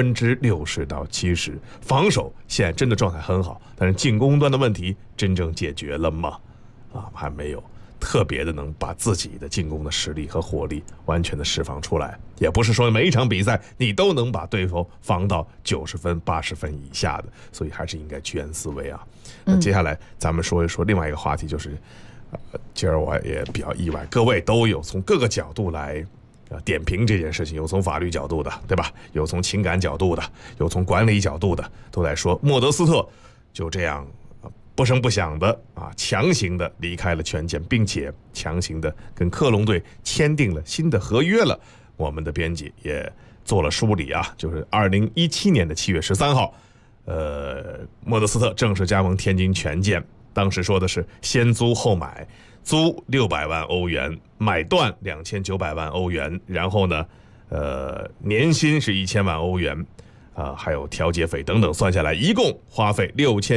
60%到70%，防守现在真的状态很好，但是进攻端的问题真正解决了吗？还没有。 特别的能把自己的进攻的实力和火力完全的释放出来，也不是说每一场比赛你都能把对手防到90分、80分以下的，所以还是应该居安思危啊。那接下来咱们说一说另外一个话题，就是今儿我也比较意外，各位都有从各个角度来点评这件事情，有从法律角度的，对吧？有从情感角度的，有从管理角度的，都来说莫德斯特就这样不声不响的强行的离开了权健，并且强行的跟克隆队签订了新的合约了。我们的编辑也做了梳理啊，就是2017年的7月13号，莫德斯特正式加盟天津权健，当时说的是先租后买，租600万欧元，买断2900万欧元，然后呢，年薪是1000万欧元。还有调解费等等，算下来一共花费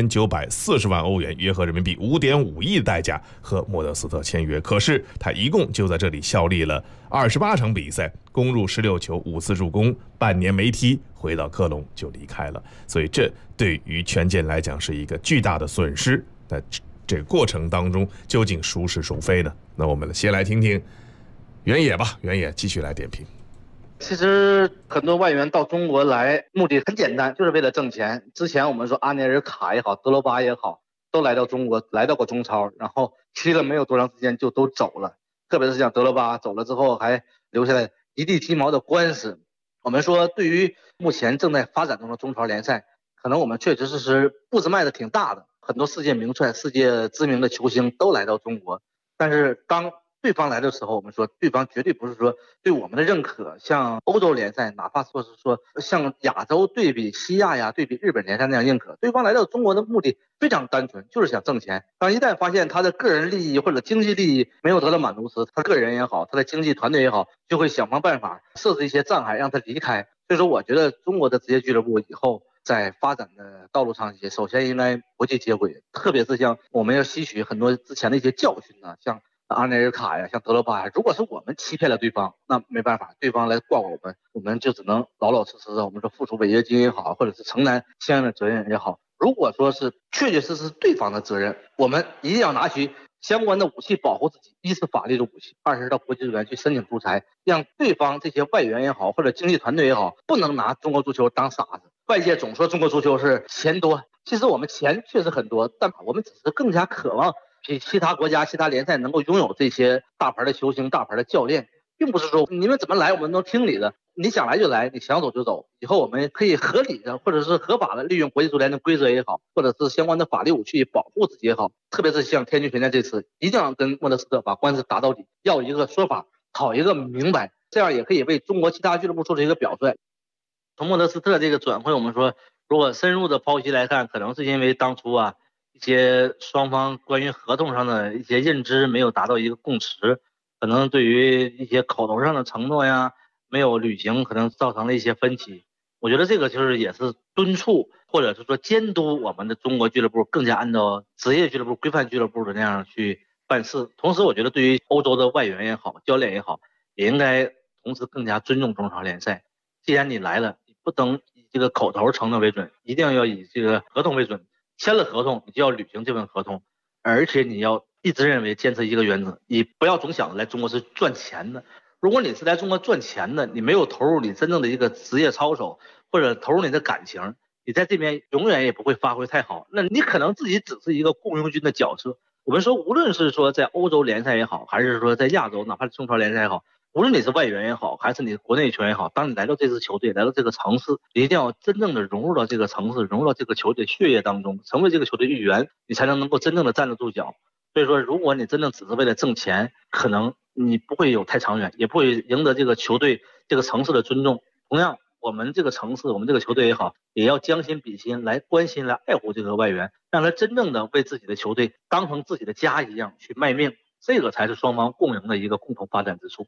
6940万欧元，约合人民币5.5亿的代价和莫德斯特签约。可是他一共就在这里效力了28场比赛，攻入16球，5次助攻，半年没踢，回到科隆就离开了。所以这对于权健来讲是一个巨大的损失。那这个过程当中究竟孰是孰非呢？那我们先来听听原野吧，原野继续来点评。 其实很多外援到中国来目的很简单，就是为了挣钱。之前我们说阿内尔卡也好，德罗巴也好，都来到中国，来到过中超，然后踢了没有多长时间就都走了。特别是像德罗巴走了之后还留下来一地鸡毛的官司。我们说对于目前正在发展中的中超联赛，可能我们确实是步子迈的挺大的，很多世界名帅、世界知名的球星都来到中国。但是当对方来的时候，我们说对方绝对不是说对我们的认可，像欧洲联赛，哪怕说是说像亚洲对比西亚呀、对比日本联赛那样认可。对方来到中国的目的非常单纯，就是想挣钱。当一旦发现他的个人利益或者经济利益没有得到满足时，他个人也好，他的经济团队也好，就会想方办法设置一些障碍让他离开。所以说我觉得中国的职业俱乐部以后在发展的道路上，首先应该国际接轨，特别是像我们要吸取很多之前的一些教训呢，像阿内尔卡呀，像德罗巴呀，如果是我们欺骗了对方，那没办法，对方来挂我们，我们就只能老老实实的，我们说付出违约金也好，或者是承担相应的责任也好。如果说是确确实实对方的责任，我们一定要拿起相关的武器保护自己，一是法律的武器，二是到国际足联去申请仲裁，让对方这些外援也好，或者经济团队也好，不能拿中国足球当傻子。外界总说中国足球是钱多，其实我们钱确实很多，但我们只是更加渴望比其他国家、其他联赛能够拥有这些大牌的球星、大牌的教练，并不是说你们怎么来我们都听你的，你想来就来，你想走就走。以后我们可以合理的或者是合法的利用国际足联的规则也好，或者是相关的法律武器保护自己也好。特别是像天津权健这次，一定要跟莫德斯特把官司打到底，要一个说法，讨一个明白，这样也可以为中国其他俱乐部做出一个表率。从莫德斯特这个转会，我们说如果深入的剖析来看，可能是因为当初一些双方关于合同上的一些认知没有达到一个共识，可能对于一些口头上的承诺呀没有履行，可能造成了一些分歧。我觉得这个就是也是敦促或者是说监督我们的中国俱乐部更加按照职业俱乐部、规范俱乐部的那样去办事。同时我觉得对于欧洲的外援也好、教练也好，也应该同时更加尊重中超联赛。既然你来了，你不能以这个口头承诺为准，一定要以这个合同为准。签了合同，你就要履行这份合同，而且你要一直认为坚持一个原则，你不要总想着来中国是赚钱的。如果你是来中国赚钱的，你没有投入你真正的一个职业操守，或者投入你的感情，你在这边永远也不会发挥太好，那你可能自己只是一个雇佣军的角色。我们说无论是说在欧洲联赛也好，还是说在亚洲哪怕是中超联赛也好，无论你是外援也好，还是你国内球员也好，当你来到这支球队，来到这个城市，你一定要真正的融入到这个城市，融入到这个球队血液当中，成为这个球队一员，你才能够真正的站得住脚。所以说如果你真正只是为了挣钱，可能你不会有太长远，也不会赢得这个球队这个城市的尊重。同样我们这个城市，我们这个球队也好，也要将心比心，来关心来爱护这个外援，让他真正的为自己的球队当成自己的家一样去卖命，这个才是双方共赢的一个共同发展之处。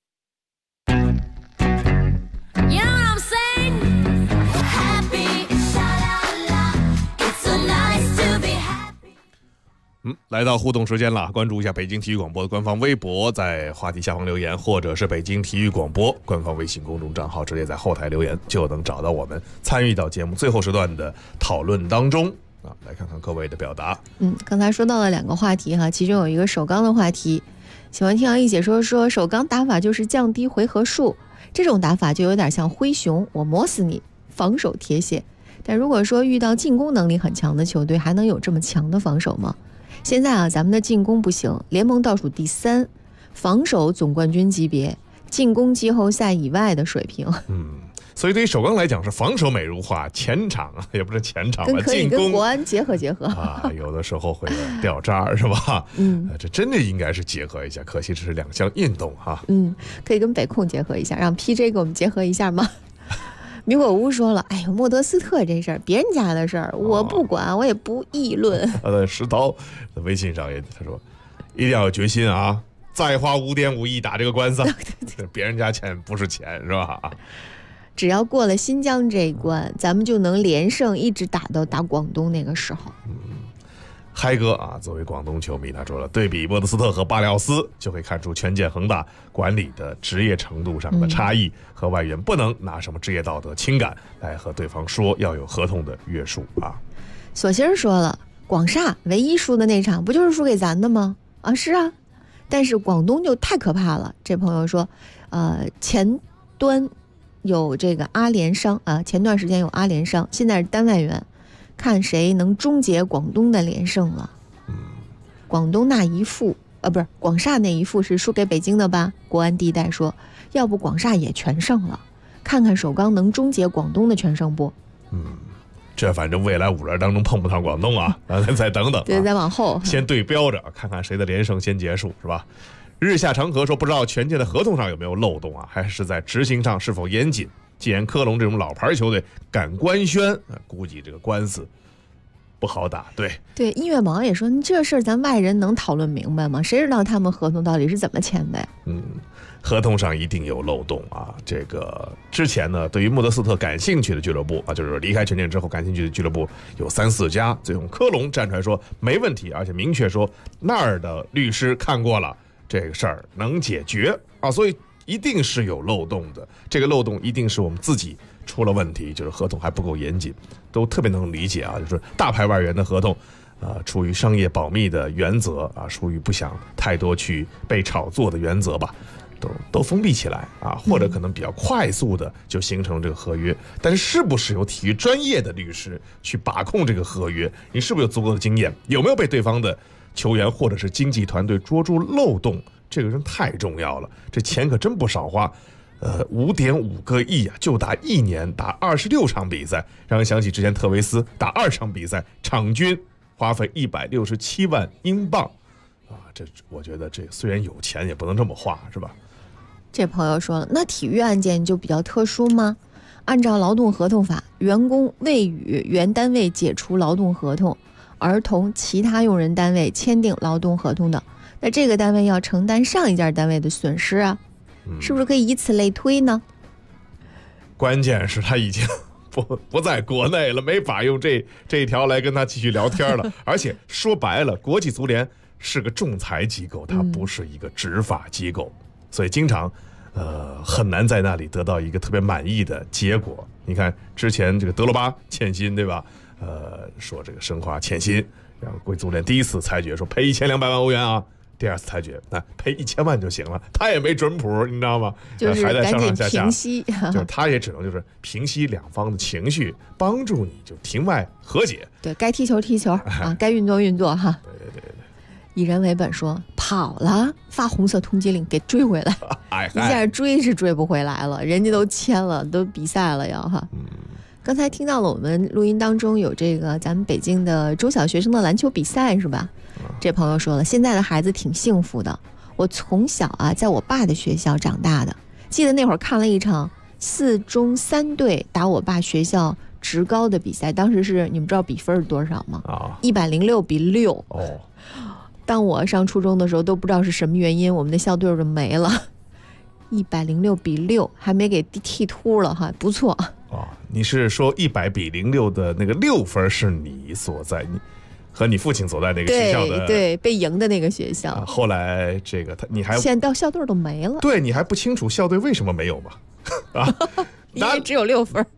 来到互动时间了，关注一下北京体育广播的官方微博，在话题下方留言，或者是北京体育广播官方微信公众账号，直接在后台留言就能找到我们，参与到节目最后时段的讨论当中。 来看看各位的表达。 刚才说到了2个话题哈，其中有一个首钢的话题，喜欢听杨毅解说首钢打法就是降低回合数，这种打法就有点像灰熊，我磨死你，防守铁血。但如果说遇到进攻能力很强的球队，还能有这么强的防守吗？现在咱们的进攻不行，联盟倒数第3，防守总冠军级别，进攻季后赛以外的水平。 所以对于首钢来讲是防守美如画，前场也不是前场吧， 可以跟国安结合有的时候会掉渣是吧？这真的应该是结合一下，可惜这是2项运动哈。 可以跟北控结合一下，让 PJ 给我们结合一下吗？米果屋说了，哎呦，莫德斯特这事儿，别人家的事儿，我不管，我也不议论。 石涛在微信上他说，一定要有决心啊，再花5.5亿打这个官司，别人家钱不是钱是吧？ 只要过了新疆这一关，咱们就能连胜，一直打到打广东那个时候。 嗨哥作为广东球迷，他说了，对比莫德斯特和巴里奥斯，就会看出权健恒大管理的职业程度上的差异，和外援不能拿什么职业道德情感来和对方说要有合同的约束啊。 索性说了，广厦唯一输的那场不就是输给咱的吗？是啊，但是广东就太可怕了。这朋友说，前端有这个阿联商前段时间有阿联商，现在是单外援，看谁能终结广东的连胜了。广东那一副不是广厦那一副是输给北京的吧？国安第一代说，要不广厦也全胜了，看看首钢能终结广东的全胜不？ 这反正未来5轮当中碰不上广东啊，再等等， 对，再往后先对标着，看看谁的连胜先结束是吧？日下长河说，不知道权健的合同上有没有漏洞啊，还是在执行上是否严谨？既然科隆这种老牌球队敢官宣，估计这个官司不好打。对， 音乐盲也说，这事儿咱外人能讨论明白吗？谁知道他们合同到底是怎么签的呀？ 合同上一定有漏洞啊！这个之前呢，对于莫德斯特感兴趣的俱乐部就是离开权健之后感兴趣的俱乐部有3-4家，最后科隆站出来说没问题，而且明确说那儿的律师看过了，这个事儿能解决所以一定是有漏洞的。这个漏洞一定是我们自己出了问题，就是合同还不够严谨，都特别能理解就是大牌外援的合同出于商业保密的原则出于不想太多去被炒作的原则吧，都封闭起来或者可能比较快速的就形成这个合约。但是不是有体育专业的律师去把控这个合约？你是不是有足够的经验？有没有被对方的球员或者是经纪团队捉住漏洞？这个人太重要了，这钱可真不少花。5.5个亿就打1年，打26场比赛，让人想起之前特维斯打2场比赛，场均花费167万英镑这我觉得这虽然有钱也不能这么花是吧？ 这朋友说了，那体育案件就比较特殊吗？按照劳动合同法，员工未与原单位解除劳动合同，而同其他用人单位签订劳动合同的，那这个单位要承担上一家单位的损失是不是可以以此类推呢？ 关键是他已经不在国内了，没法用这一条来跟他继续聊天了。而且说白了，国际足联是个仲裁机构，它不是一个执法机构，所以经常很难在那里得到一个特别满意的结果。你看之前这个德罗巴欠薪对吧？说这个申花欠薪，然后国际足联第一次裁决说赔1200万欧元第二次裁决那赔1000万就行了，他也没准谱，你知道吗？ 就是还在上上下下平息， 就是他也只能就是平息两方的情绪，帮助你就庭外和解。 对该踢球踢球该运作运作哈。 对。 以人为本说跑了，发红色通缉令给追回来，一下追是追不回来了，人家都签了，都比赛了要哈。刚才听到了我们录音当中有这个咱们北京的中小学生的篮球比赛是吧？这朋友说了，现在的孩子挺幸福的，我从小在我爸的学校长大的，记得那会儿看了一场4中3队打我爸学校职高的比赛，当时是你们知道比分是多少吗？106比6。当我上初中的时候都不知道是什么原因，我们的校队就没了。106比6，还没给踢秃了哈，不错。 你是说100比06的那个6分是你所在，你和你父亲所在那个学校的， 对被赢的那个学校。 后来这个你还现在到校队都没了。 对，你还不清楚校队为什么没有吗？ 因为只有6分。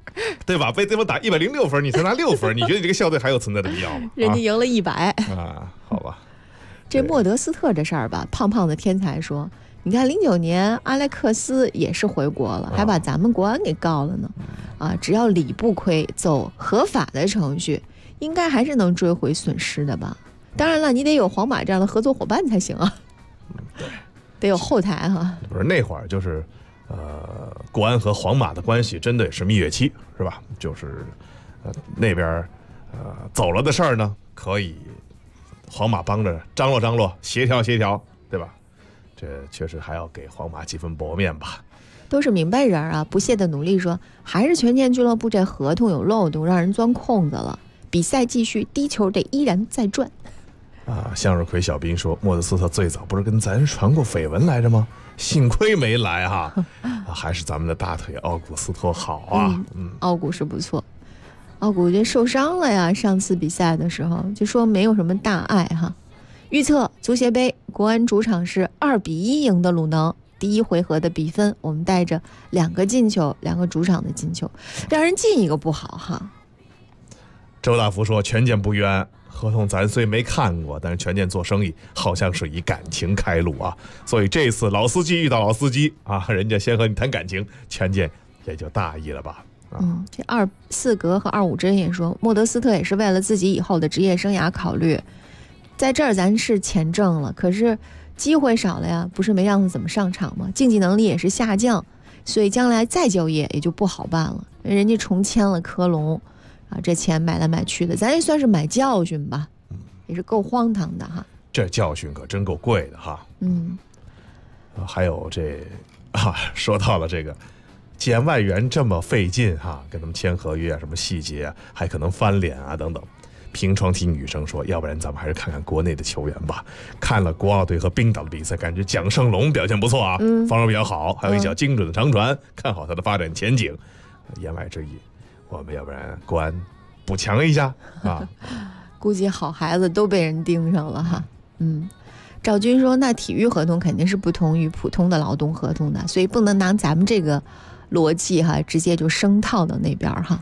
对吧？被对方打106分，你才拿6分，你觉得你这个校队还有存在的必要吗？ 人家赢了100 啊，好吧。 这莫德斯特这事儿吧，胖胖的天才说，你看09年阿莱克斯也是回国了，还把咱们国安给告了呢。只要理不亏，走合法的程序，应该还是能追回损失的吧。当然了，你得有皇马这样的合作伙伴才行啊。 对， 得有后台哈。 不是那会儿就是国安和皇马的关系真的也是蜜月期，是吧？就是那边走了的事儿呢，可以皇马帮着张罗协调，对吧？这确实还要给皇马几分薄面吧。 都是明白人啊，不懈的努力说，还是权健俱乐部这合同有漏洞，让人钻空子了。比赛继续，低球得依然在转。 向日葵小兵说，莫德斯特最早不是跟咱传过绯闻来着吗？幸亏没来哈。还是咱们的大腿奥古斯托好啊。 奥古是不错。奥古这受伤了呀，上次比赛的时候就说没有什么大碍哈。预测足协杯，国安主场是2-1赢的鲁能。第一回合的比分，我们带着2个进球，2个主场的进球，让人进一个不好哈。 周大福说，权健不冤，合同咱虽没看过，但是权健做生意好像是以感情开路啊，所以这次老司机遇到老司机啊，人家先和你谈感情，权健也就大意了吧。 这4格和25真也说，莫德斯特也是为了自己以后的职业生涯考虑，在这儿咱是钱挣了，可是机会少了呀，不是没让他怎么上场吗？竞技能力也是下降，所以将来再就业也就不好办了。人家重签了科隆这钱买来买去的，咱也算是买教训吧，也是够荒唐的哈。 这教训可真够贵的哈。还有说到了这个既然外援这么费劲跟他们签合约什么细节还可能翻脸等等。平窗体女生说，要不然咱们还是看看国内的球员吧。看了国奥队和冰岛的比赛，感觉蒋胜龙表现不错防守比较好，还有一脚精准的长传，看好他的发展前景。言外之意，我们要不然国安补强一下估计好孩子都被人盯上了哈。赵军说，那体育合同肯定是不同于普通的劳动合同的，所以不能拿咱们这个逻辑直接就升套到那边哈。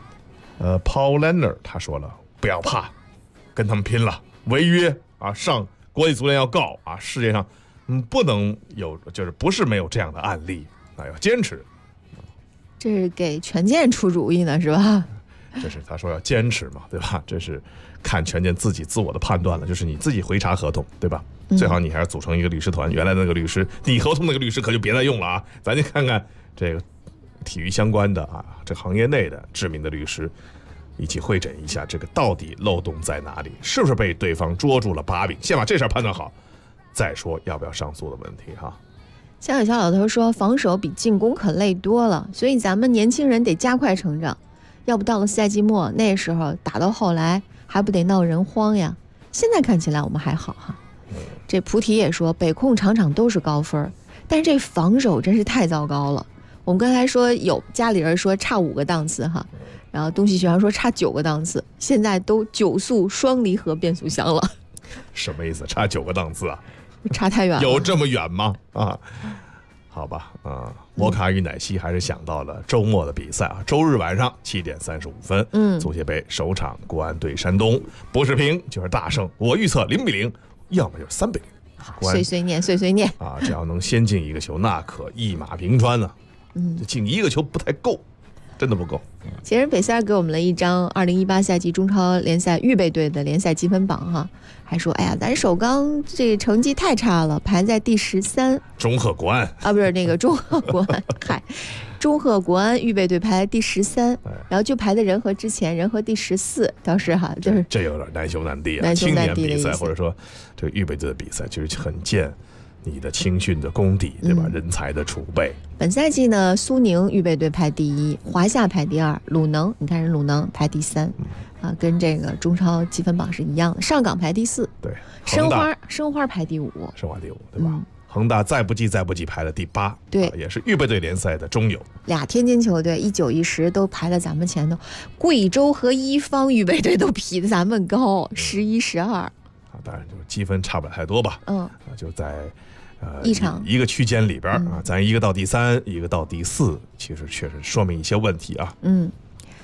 Paul Lenner 他说了，不要怕，跟他们拼了，违约上国际足联要告世界上不能有，就是不是没有这样的案例要坚持。 这是给权健出主意呢是吧？ 这是他说要坚持嘛，对吧？这是看权健自我的判断了，就是你自己回查合同，对吧？最好你还是组成一个律师团，原来的那个律师，你合同那个律师可就别再用了咱就看看这个体育相关的这行业内的知名的律师，一起会诊一下这个到底漏洞在哪里，是不是被对方捉住了把柄，先把这事儿判断好，再说要不要上诉的问题哈。 像有小老头说，防守比进攻可累多了，所以咱们年轻人得加快成长，要不到了赛季末那时候打到后来还不得闹人荒呀。现在看起来我们还好哈。这菩提也说，北控场场都是高分，但是这防守真是太糟糕了。我们刚才说有家里人说差5个档次哈，然后东西学校说差9个档次，现在都9速双离合变速箱了。 什么意思？差9个档次差太远了。 有这么远吗？好吧摩卡与奶昔还是想到了周末的比赛周日晚上7点35分，足协杯首场国安对山东，不是平就是大胜，我预测0-0，要么就是3-0。 碎念只要能先进一个球，那可一马平川呢。进1个球不太够，真的不够。 其实北三给我们了一张2018赛季中超联赛预备队的联赛积分榜哈，还说咱首钢这个成绩太差了，排在第13。 中赫国安不是那个中赫国安中赫国安预备队排在第13，然后就排在人和之前，人和第14，倒是就是这有点难兄难弟青年比赛或者说这个预备队的比赛，就是很见你的青训的功底，对吧？人才的储备。 本赛季呢，苏宁预备队排第1，华夏排第2，鲁能，你看人鲁能排第3，跟这个中超积分榜是一样的。上港排第4， 对， 申花排第5， 申花第5，对吧？恒大再不济排了第8， 对， 也是预备队联赛的中游。 俩天津球队19、10都排在咱们前头，贵州和一方预备队都比咱们高，11、12。 当然就是积分差不了太多吧。就在一个区间里边咱一个到第3，一个到第4，其实确实说明一些问题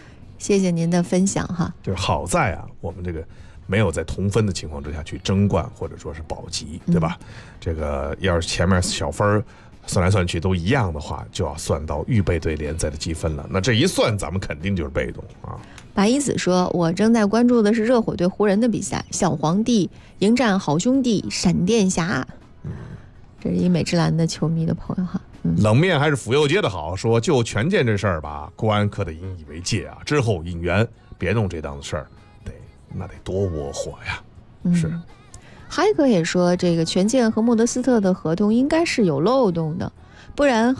谢谢您的分享哈。 就是好在啊，我们这个没有在同分的情况之下去争冠或者说是保级，对吧？这个要是前面小分算来算去都一样的话，就要算到预备队联赛的积分了。那这一算，咱们肯定就是被动啊。 白一子说：“我正在关注的是热火对湖人的比赛，小皇帝迎战好兄弟闪电侠。”这是一美职篮的球迷的朋友哈。 冷面还是府右街的好，说就权健这事儿吧，国安可得引以为戒啊，之后引援别弄这档子事儿，那得多窝火呀。是。 海哥也说，这个权健和莫德斯特的合同应该是有漏洞的，不然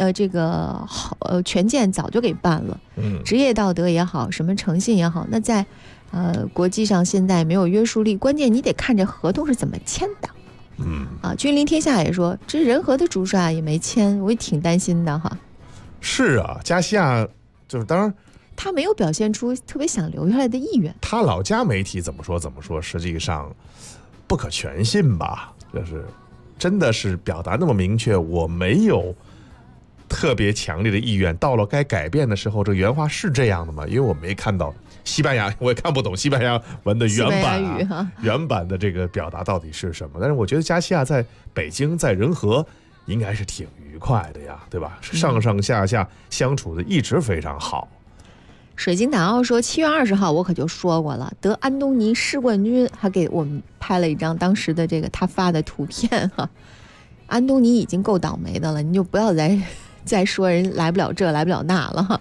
权健早就给办了。职业道德也好，什么诚信也好，那在国际上现在没有约束力，关键你得看这合同是怎么签的。君临天下也说，这人和的主帅也没签，我也挺担心的哈。 是啊，加西亚就是当然。 他没有表现出特别想留下来的意愿。 他老家媒体怎么说，实际上不可全信吧？就是真的是表达那么明确，我没有特别强烈的意愿。到了该改变的时候，这原话是这样的吗？因为我没看到西班牙，我也看不懂西班牙文的原版原版的这个表达到底是什么。但是我觉得加西亚在北京，在仁和应该是挺愉快的呀，对吧？上上下下相处的一直非常好。 水晶达奥说，7月20号我可就说过了，得安东尼世冠军，还给我们拍了一张当时的这个他发的图片哈。安东尼已经够倒霉的了，你就不要再说人来不了这来不了那了哈。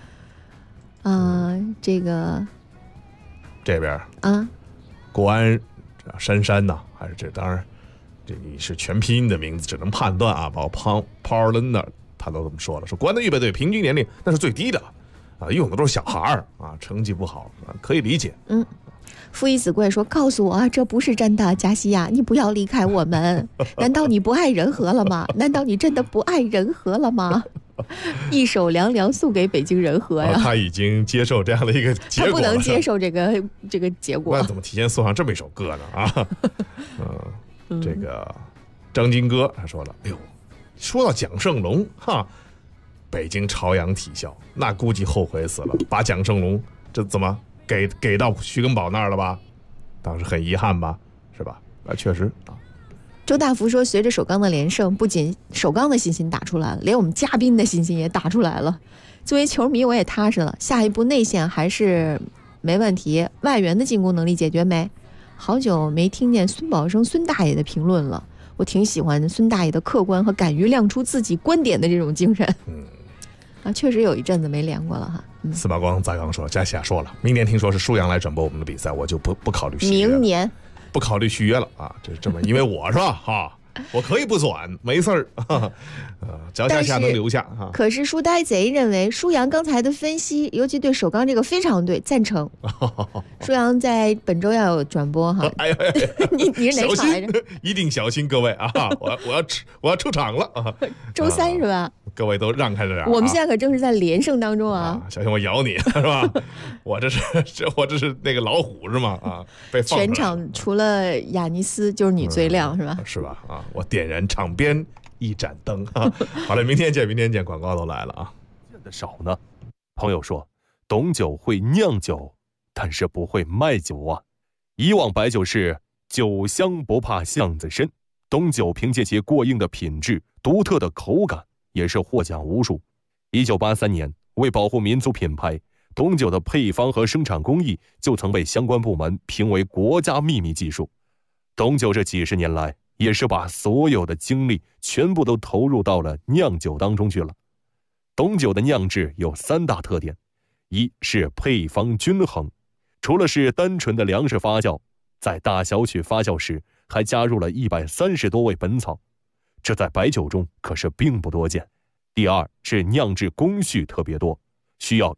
这边国安珊呐，还是这当然这你是全拼音的名字，只能判断啊。包括 Paulner 他都这么说了，说国安的预备队平均年龄那是最低的。用的都是小孩儿啊，成绩不好可以理解。 傅一子贵说：“告诉我，这不是真的，加西亚，你不要离开我们。难道你不爱仁和了吗？难道你真的不爱仁和了吗？一首凉凉送给北京仁和呀！” 他已经接受这样的一个结果了， 他不能接受这个结果。 那怎么提前送上这么一首歌呢？这个张金哥他说了：“哎呦，说到蒋胜龙哈。”北京朝阳体校那估计后悔死了，把蒋胜龙这怎么给到徐根宝那儿了吧？当时很遗憾吧，是吧？确实啊。 周大福说，随着首钢的连胜，不仅首钢的信心打出来了，连我们嘉宾的信心也打出来了。作为球迷，我也踏实了。下一步内线还是没问题，外援的进攻能力解决没？好久没听见孙宝生孙大爷的评论了，我挺喜欢孙大爷的客观和敢于亮出自己观点的这种精神。确实有一阵子没连过了哈。 司马光砸缸说，加西亚说了，明年听说是舒阳来转播我们的比赛，我就不考虑续约了。 明年不考虑续约了啊，这是这么，因为我是吧哈。我可以不转，没事儿，只要加西亚能留下哈。 可是书呆贼认为舒阳刚才的分析，尤其对首钢这个非常对，赞成。舒阳在本周要有转播哈。 哎呀， 你是哪场来着？ 一定小心各位啊！我要出场了啊！ 周3是吧？ 各位都让开着点。 我们现在可正是在连胜当中啊！ 小心我咬你是吧？我这是那个老虎是吗？啊，被放全场除了雅尼斯就是你最亮是吧？ 是吧？啊，我点燃场边一盏灯啊！好了，明天见，广告都来了啊！ 见的少呢。朋友说，董酒会酿酒，但是不会卖酒啊。以往白酒是酒香不怕巷子深，董酒凭借其过硬的品质、独特的口感，也是获奖无数。1983年，为保护民族品牌，董酒的配方和生产工艺就曾被相关部门评为国家秘密技术。董酒这几十年来，也是把所有的精力全部都投入到了酿酒当中去了。董酒的酿制有3大特点，一是配方均衡，除了是单纯的粮食发酵，在大小曲发酵时还加入了130多味本草，这在白酒中可是并不多见。第二是酿制工序特别多，需要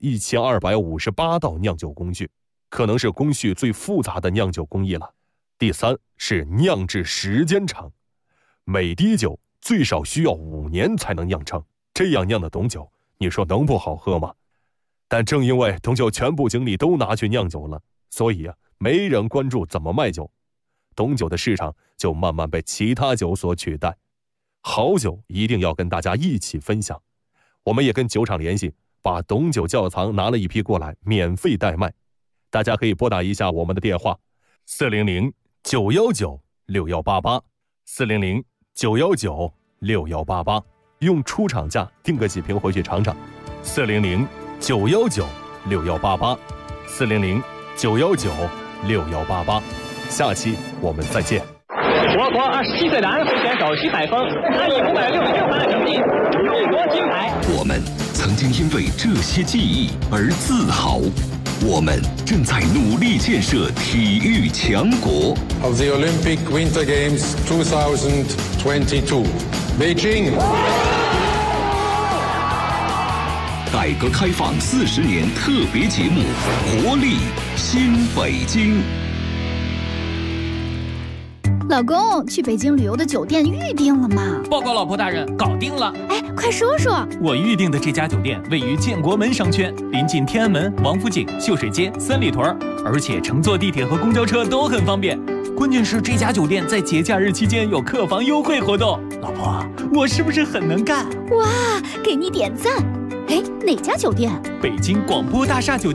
1258道酿酒工序，可能是工序最复杂的酿酒工艺了。第三是酿制时间长，每滴酒最少需要5年才能酿成，这样酿的董酒，你说能不好喝吗？但正因为董酒全部精力都拿去酿酒了，所以没人关注怎么卖酒，董酒的市场就慢慢被其他酒所取代。好酒一定要跟大家一起分享，我们也跟酒厂联系， 把董酒窖藏拿了一批过来，免费代卖。大家可以拨打一下我们的电话，400-919-6188，400-919-6188，用出厂价订个几瓶回去尝尝。400-919-6188，400-919-6188。下期我们再见。 我国27岁的安徽选手徐海峰，他以566分的成绩荣夺金牌。 我们曾经因为这些记忆而自豪，我们正在努力建设体育强国。 Of the Olympic Winter Games 2022, Beijing。 改革开放40年特别节目《活力新北京》。 老公，去北京旅游的酒店预定了吗？ 报告老婆大人，搞定了。 哎，快说说。 我预定的这家酒店位于建国门商圈，临近天安门、王府井、秀水街、三里屯，而且乘坐地铁和公交车都很方便。关键是这家酒店在节假日期间有客房优惠活动。老婆，我是不是很能干？ 哇，给你点赞。哎，哪家酒店？ 北京广播大厦酒店。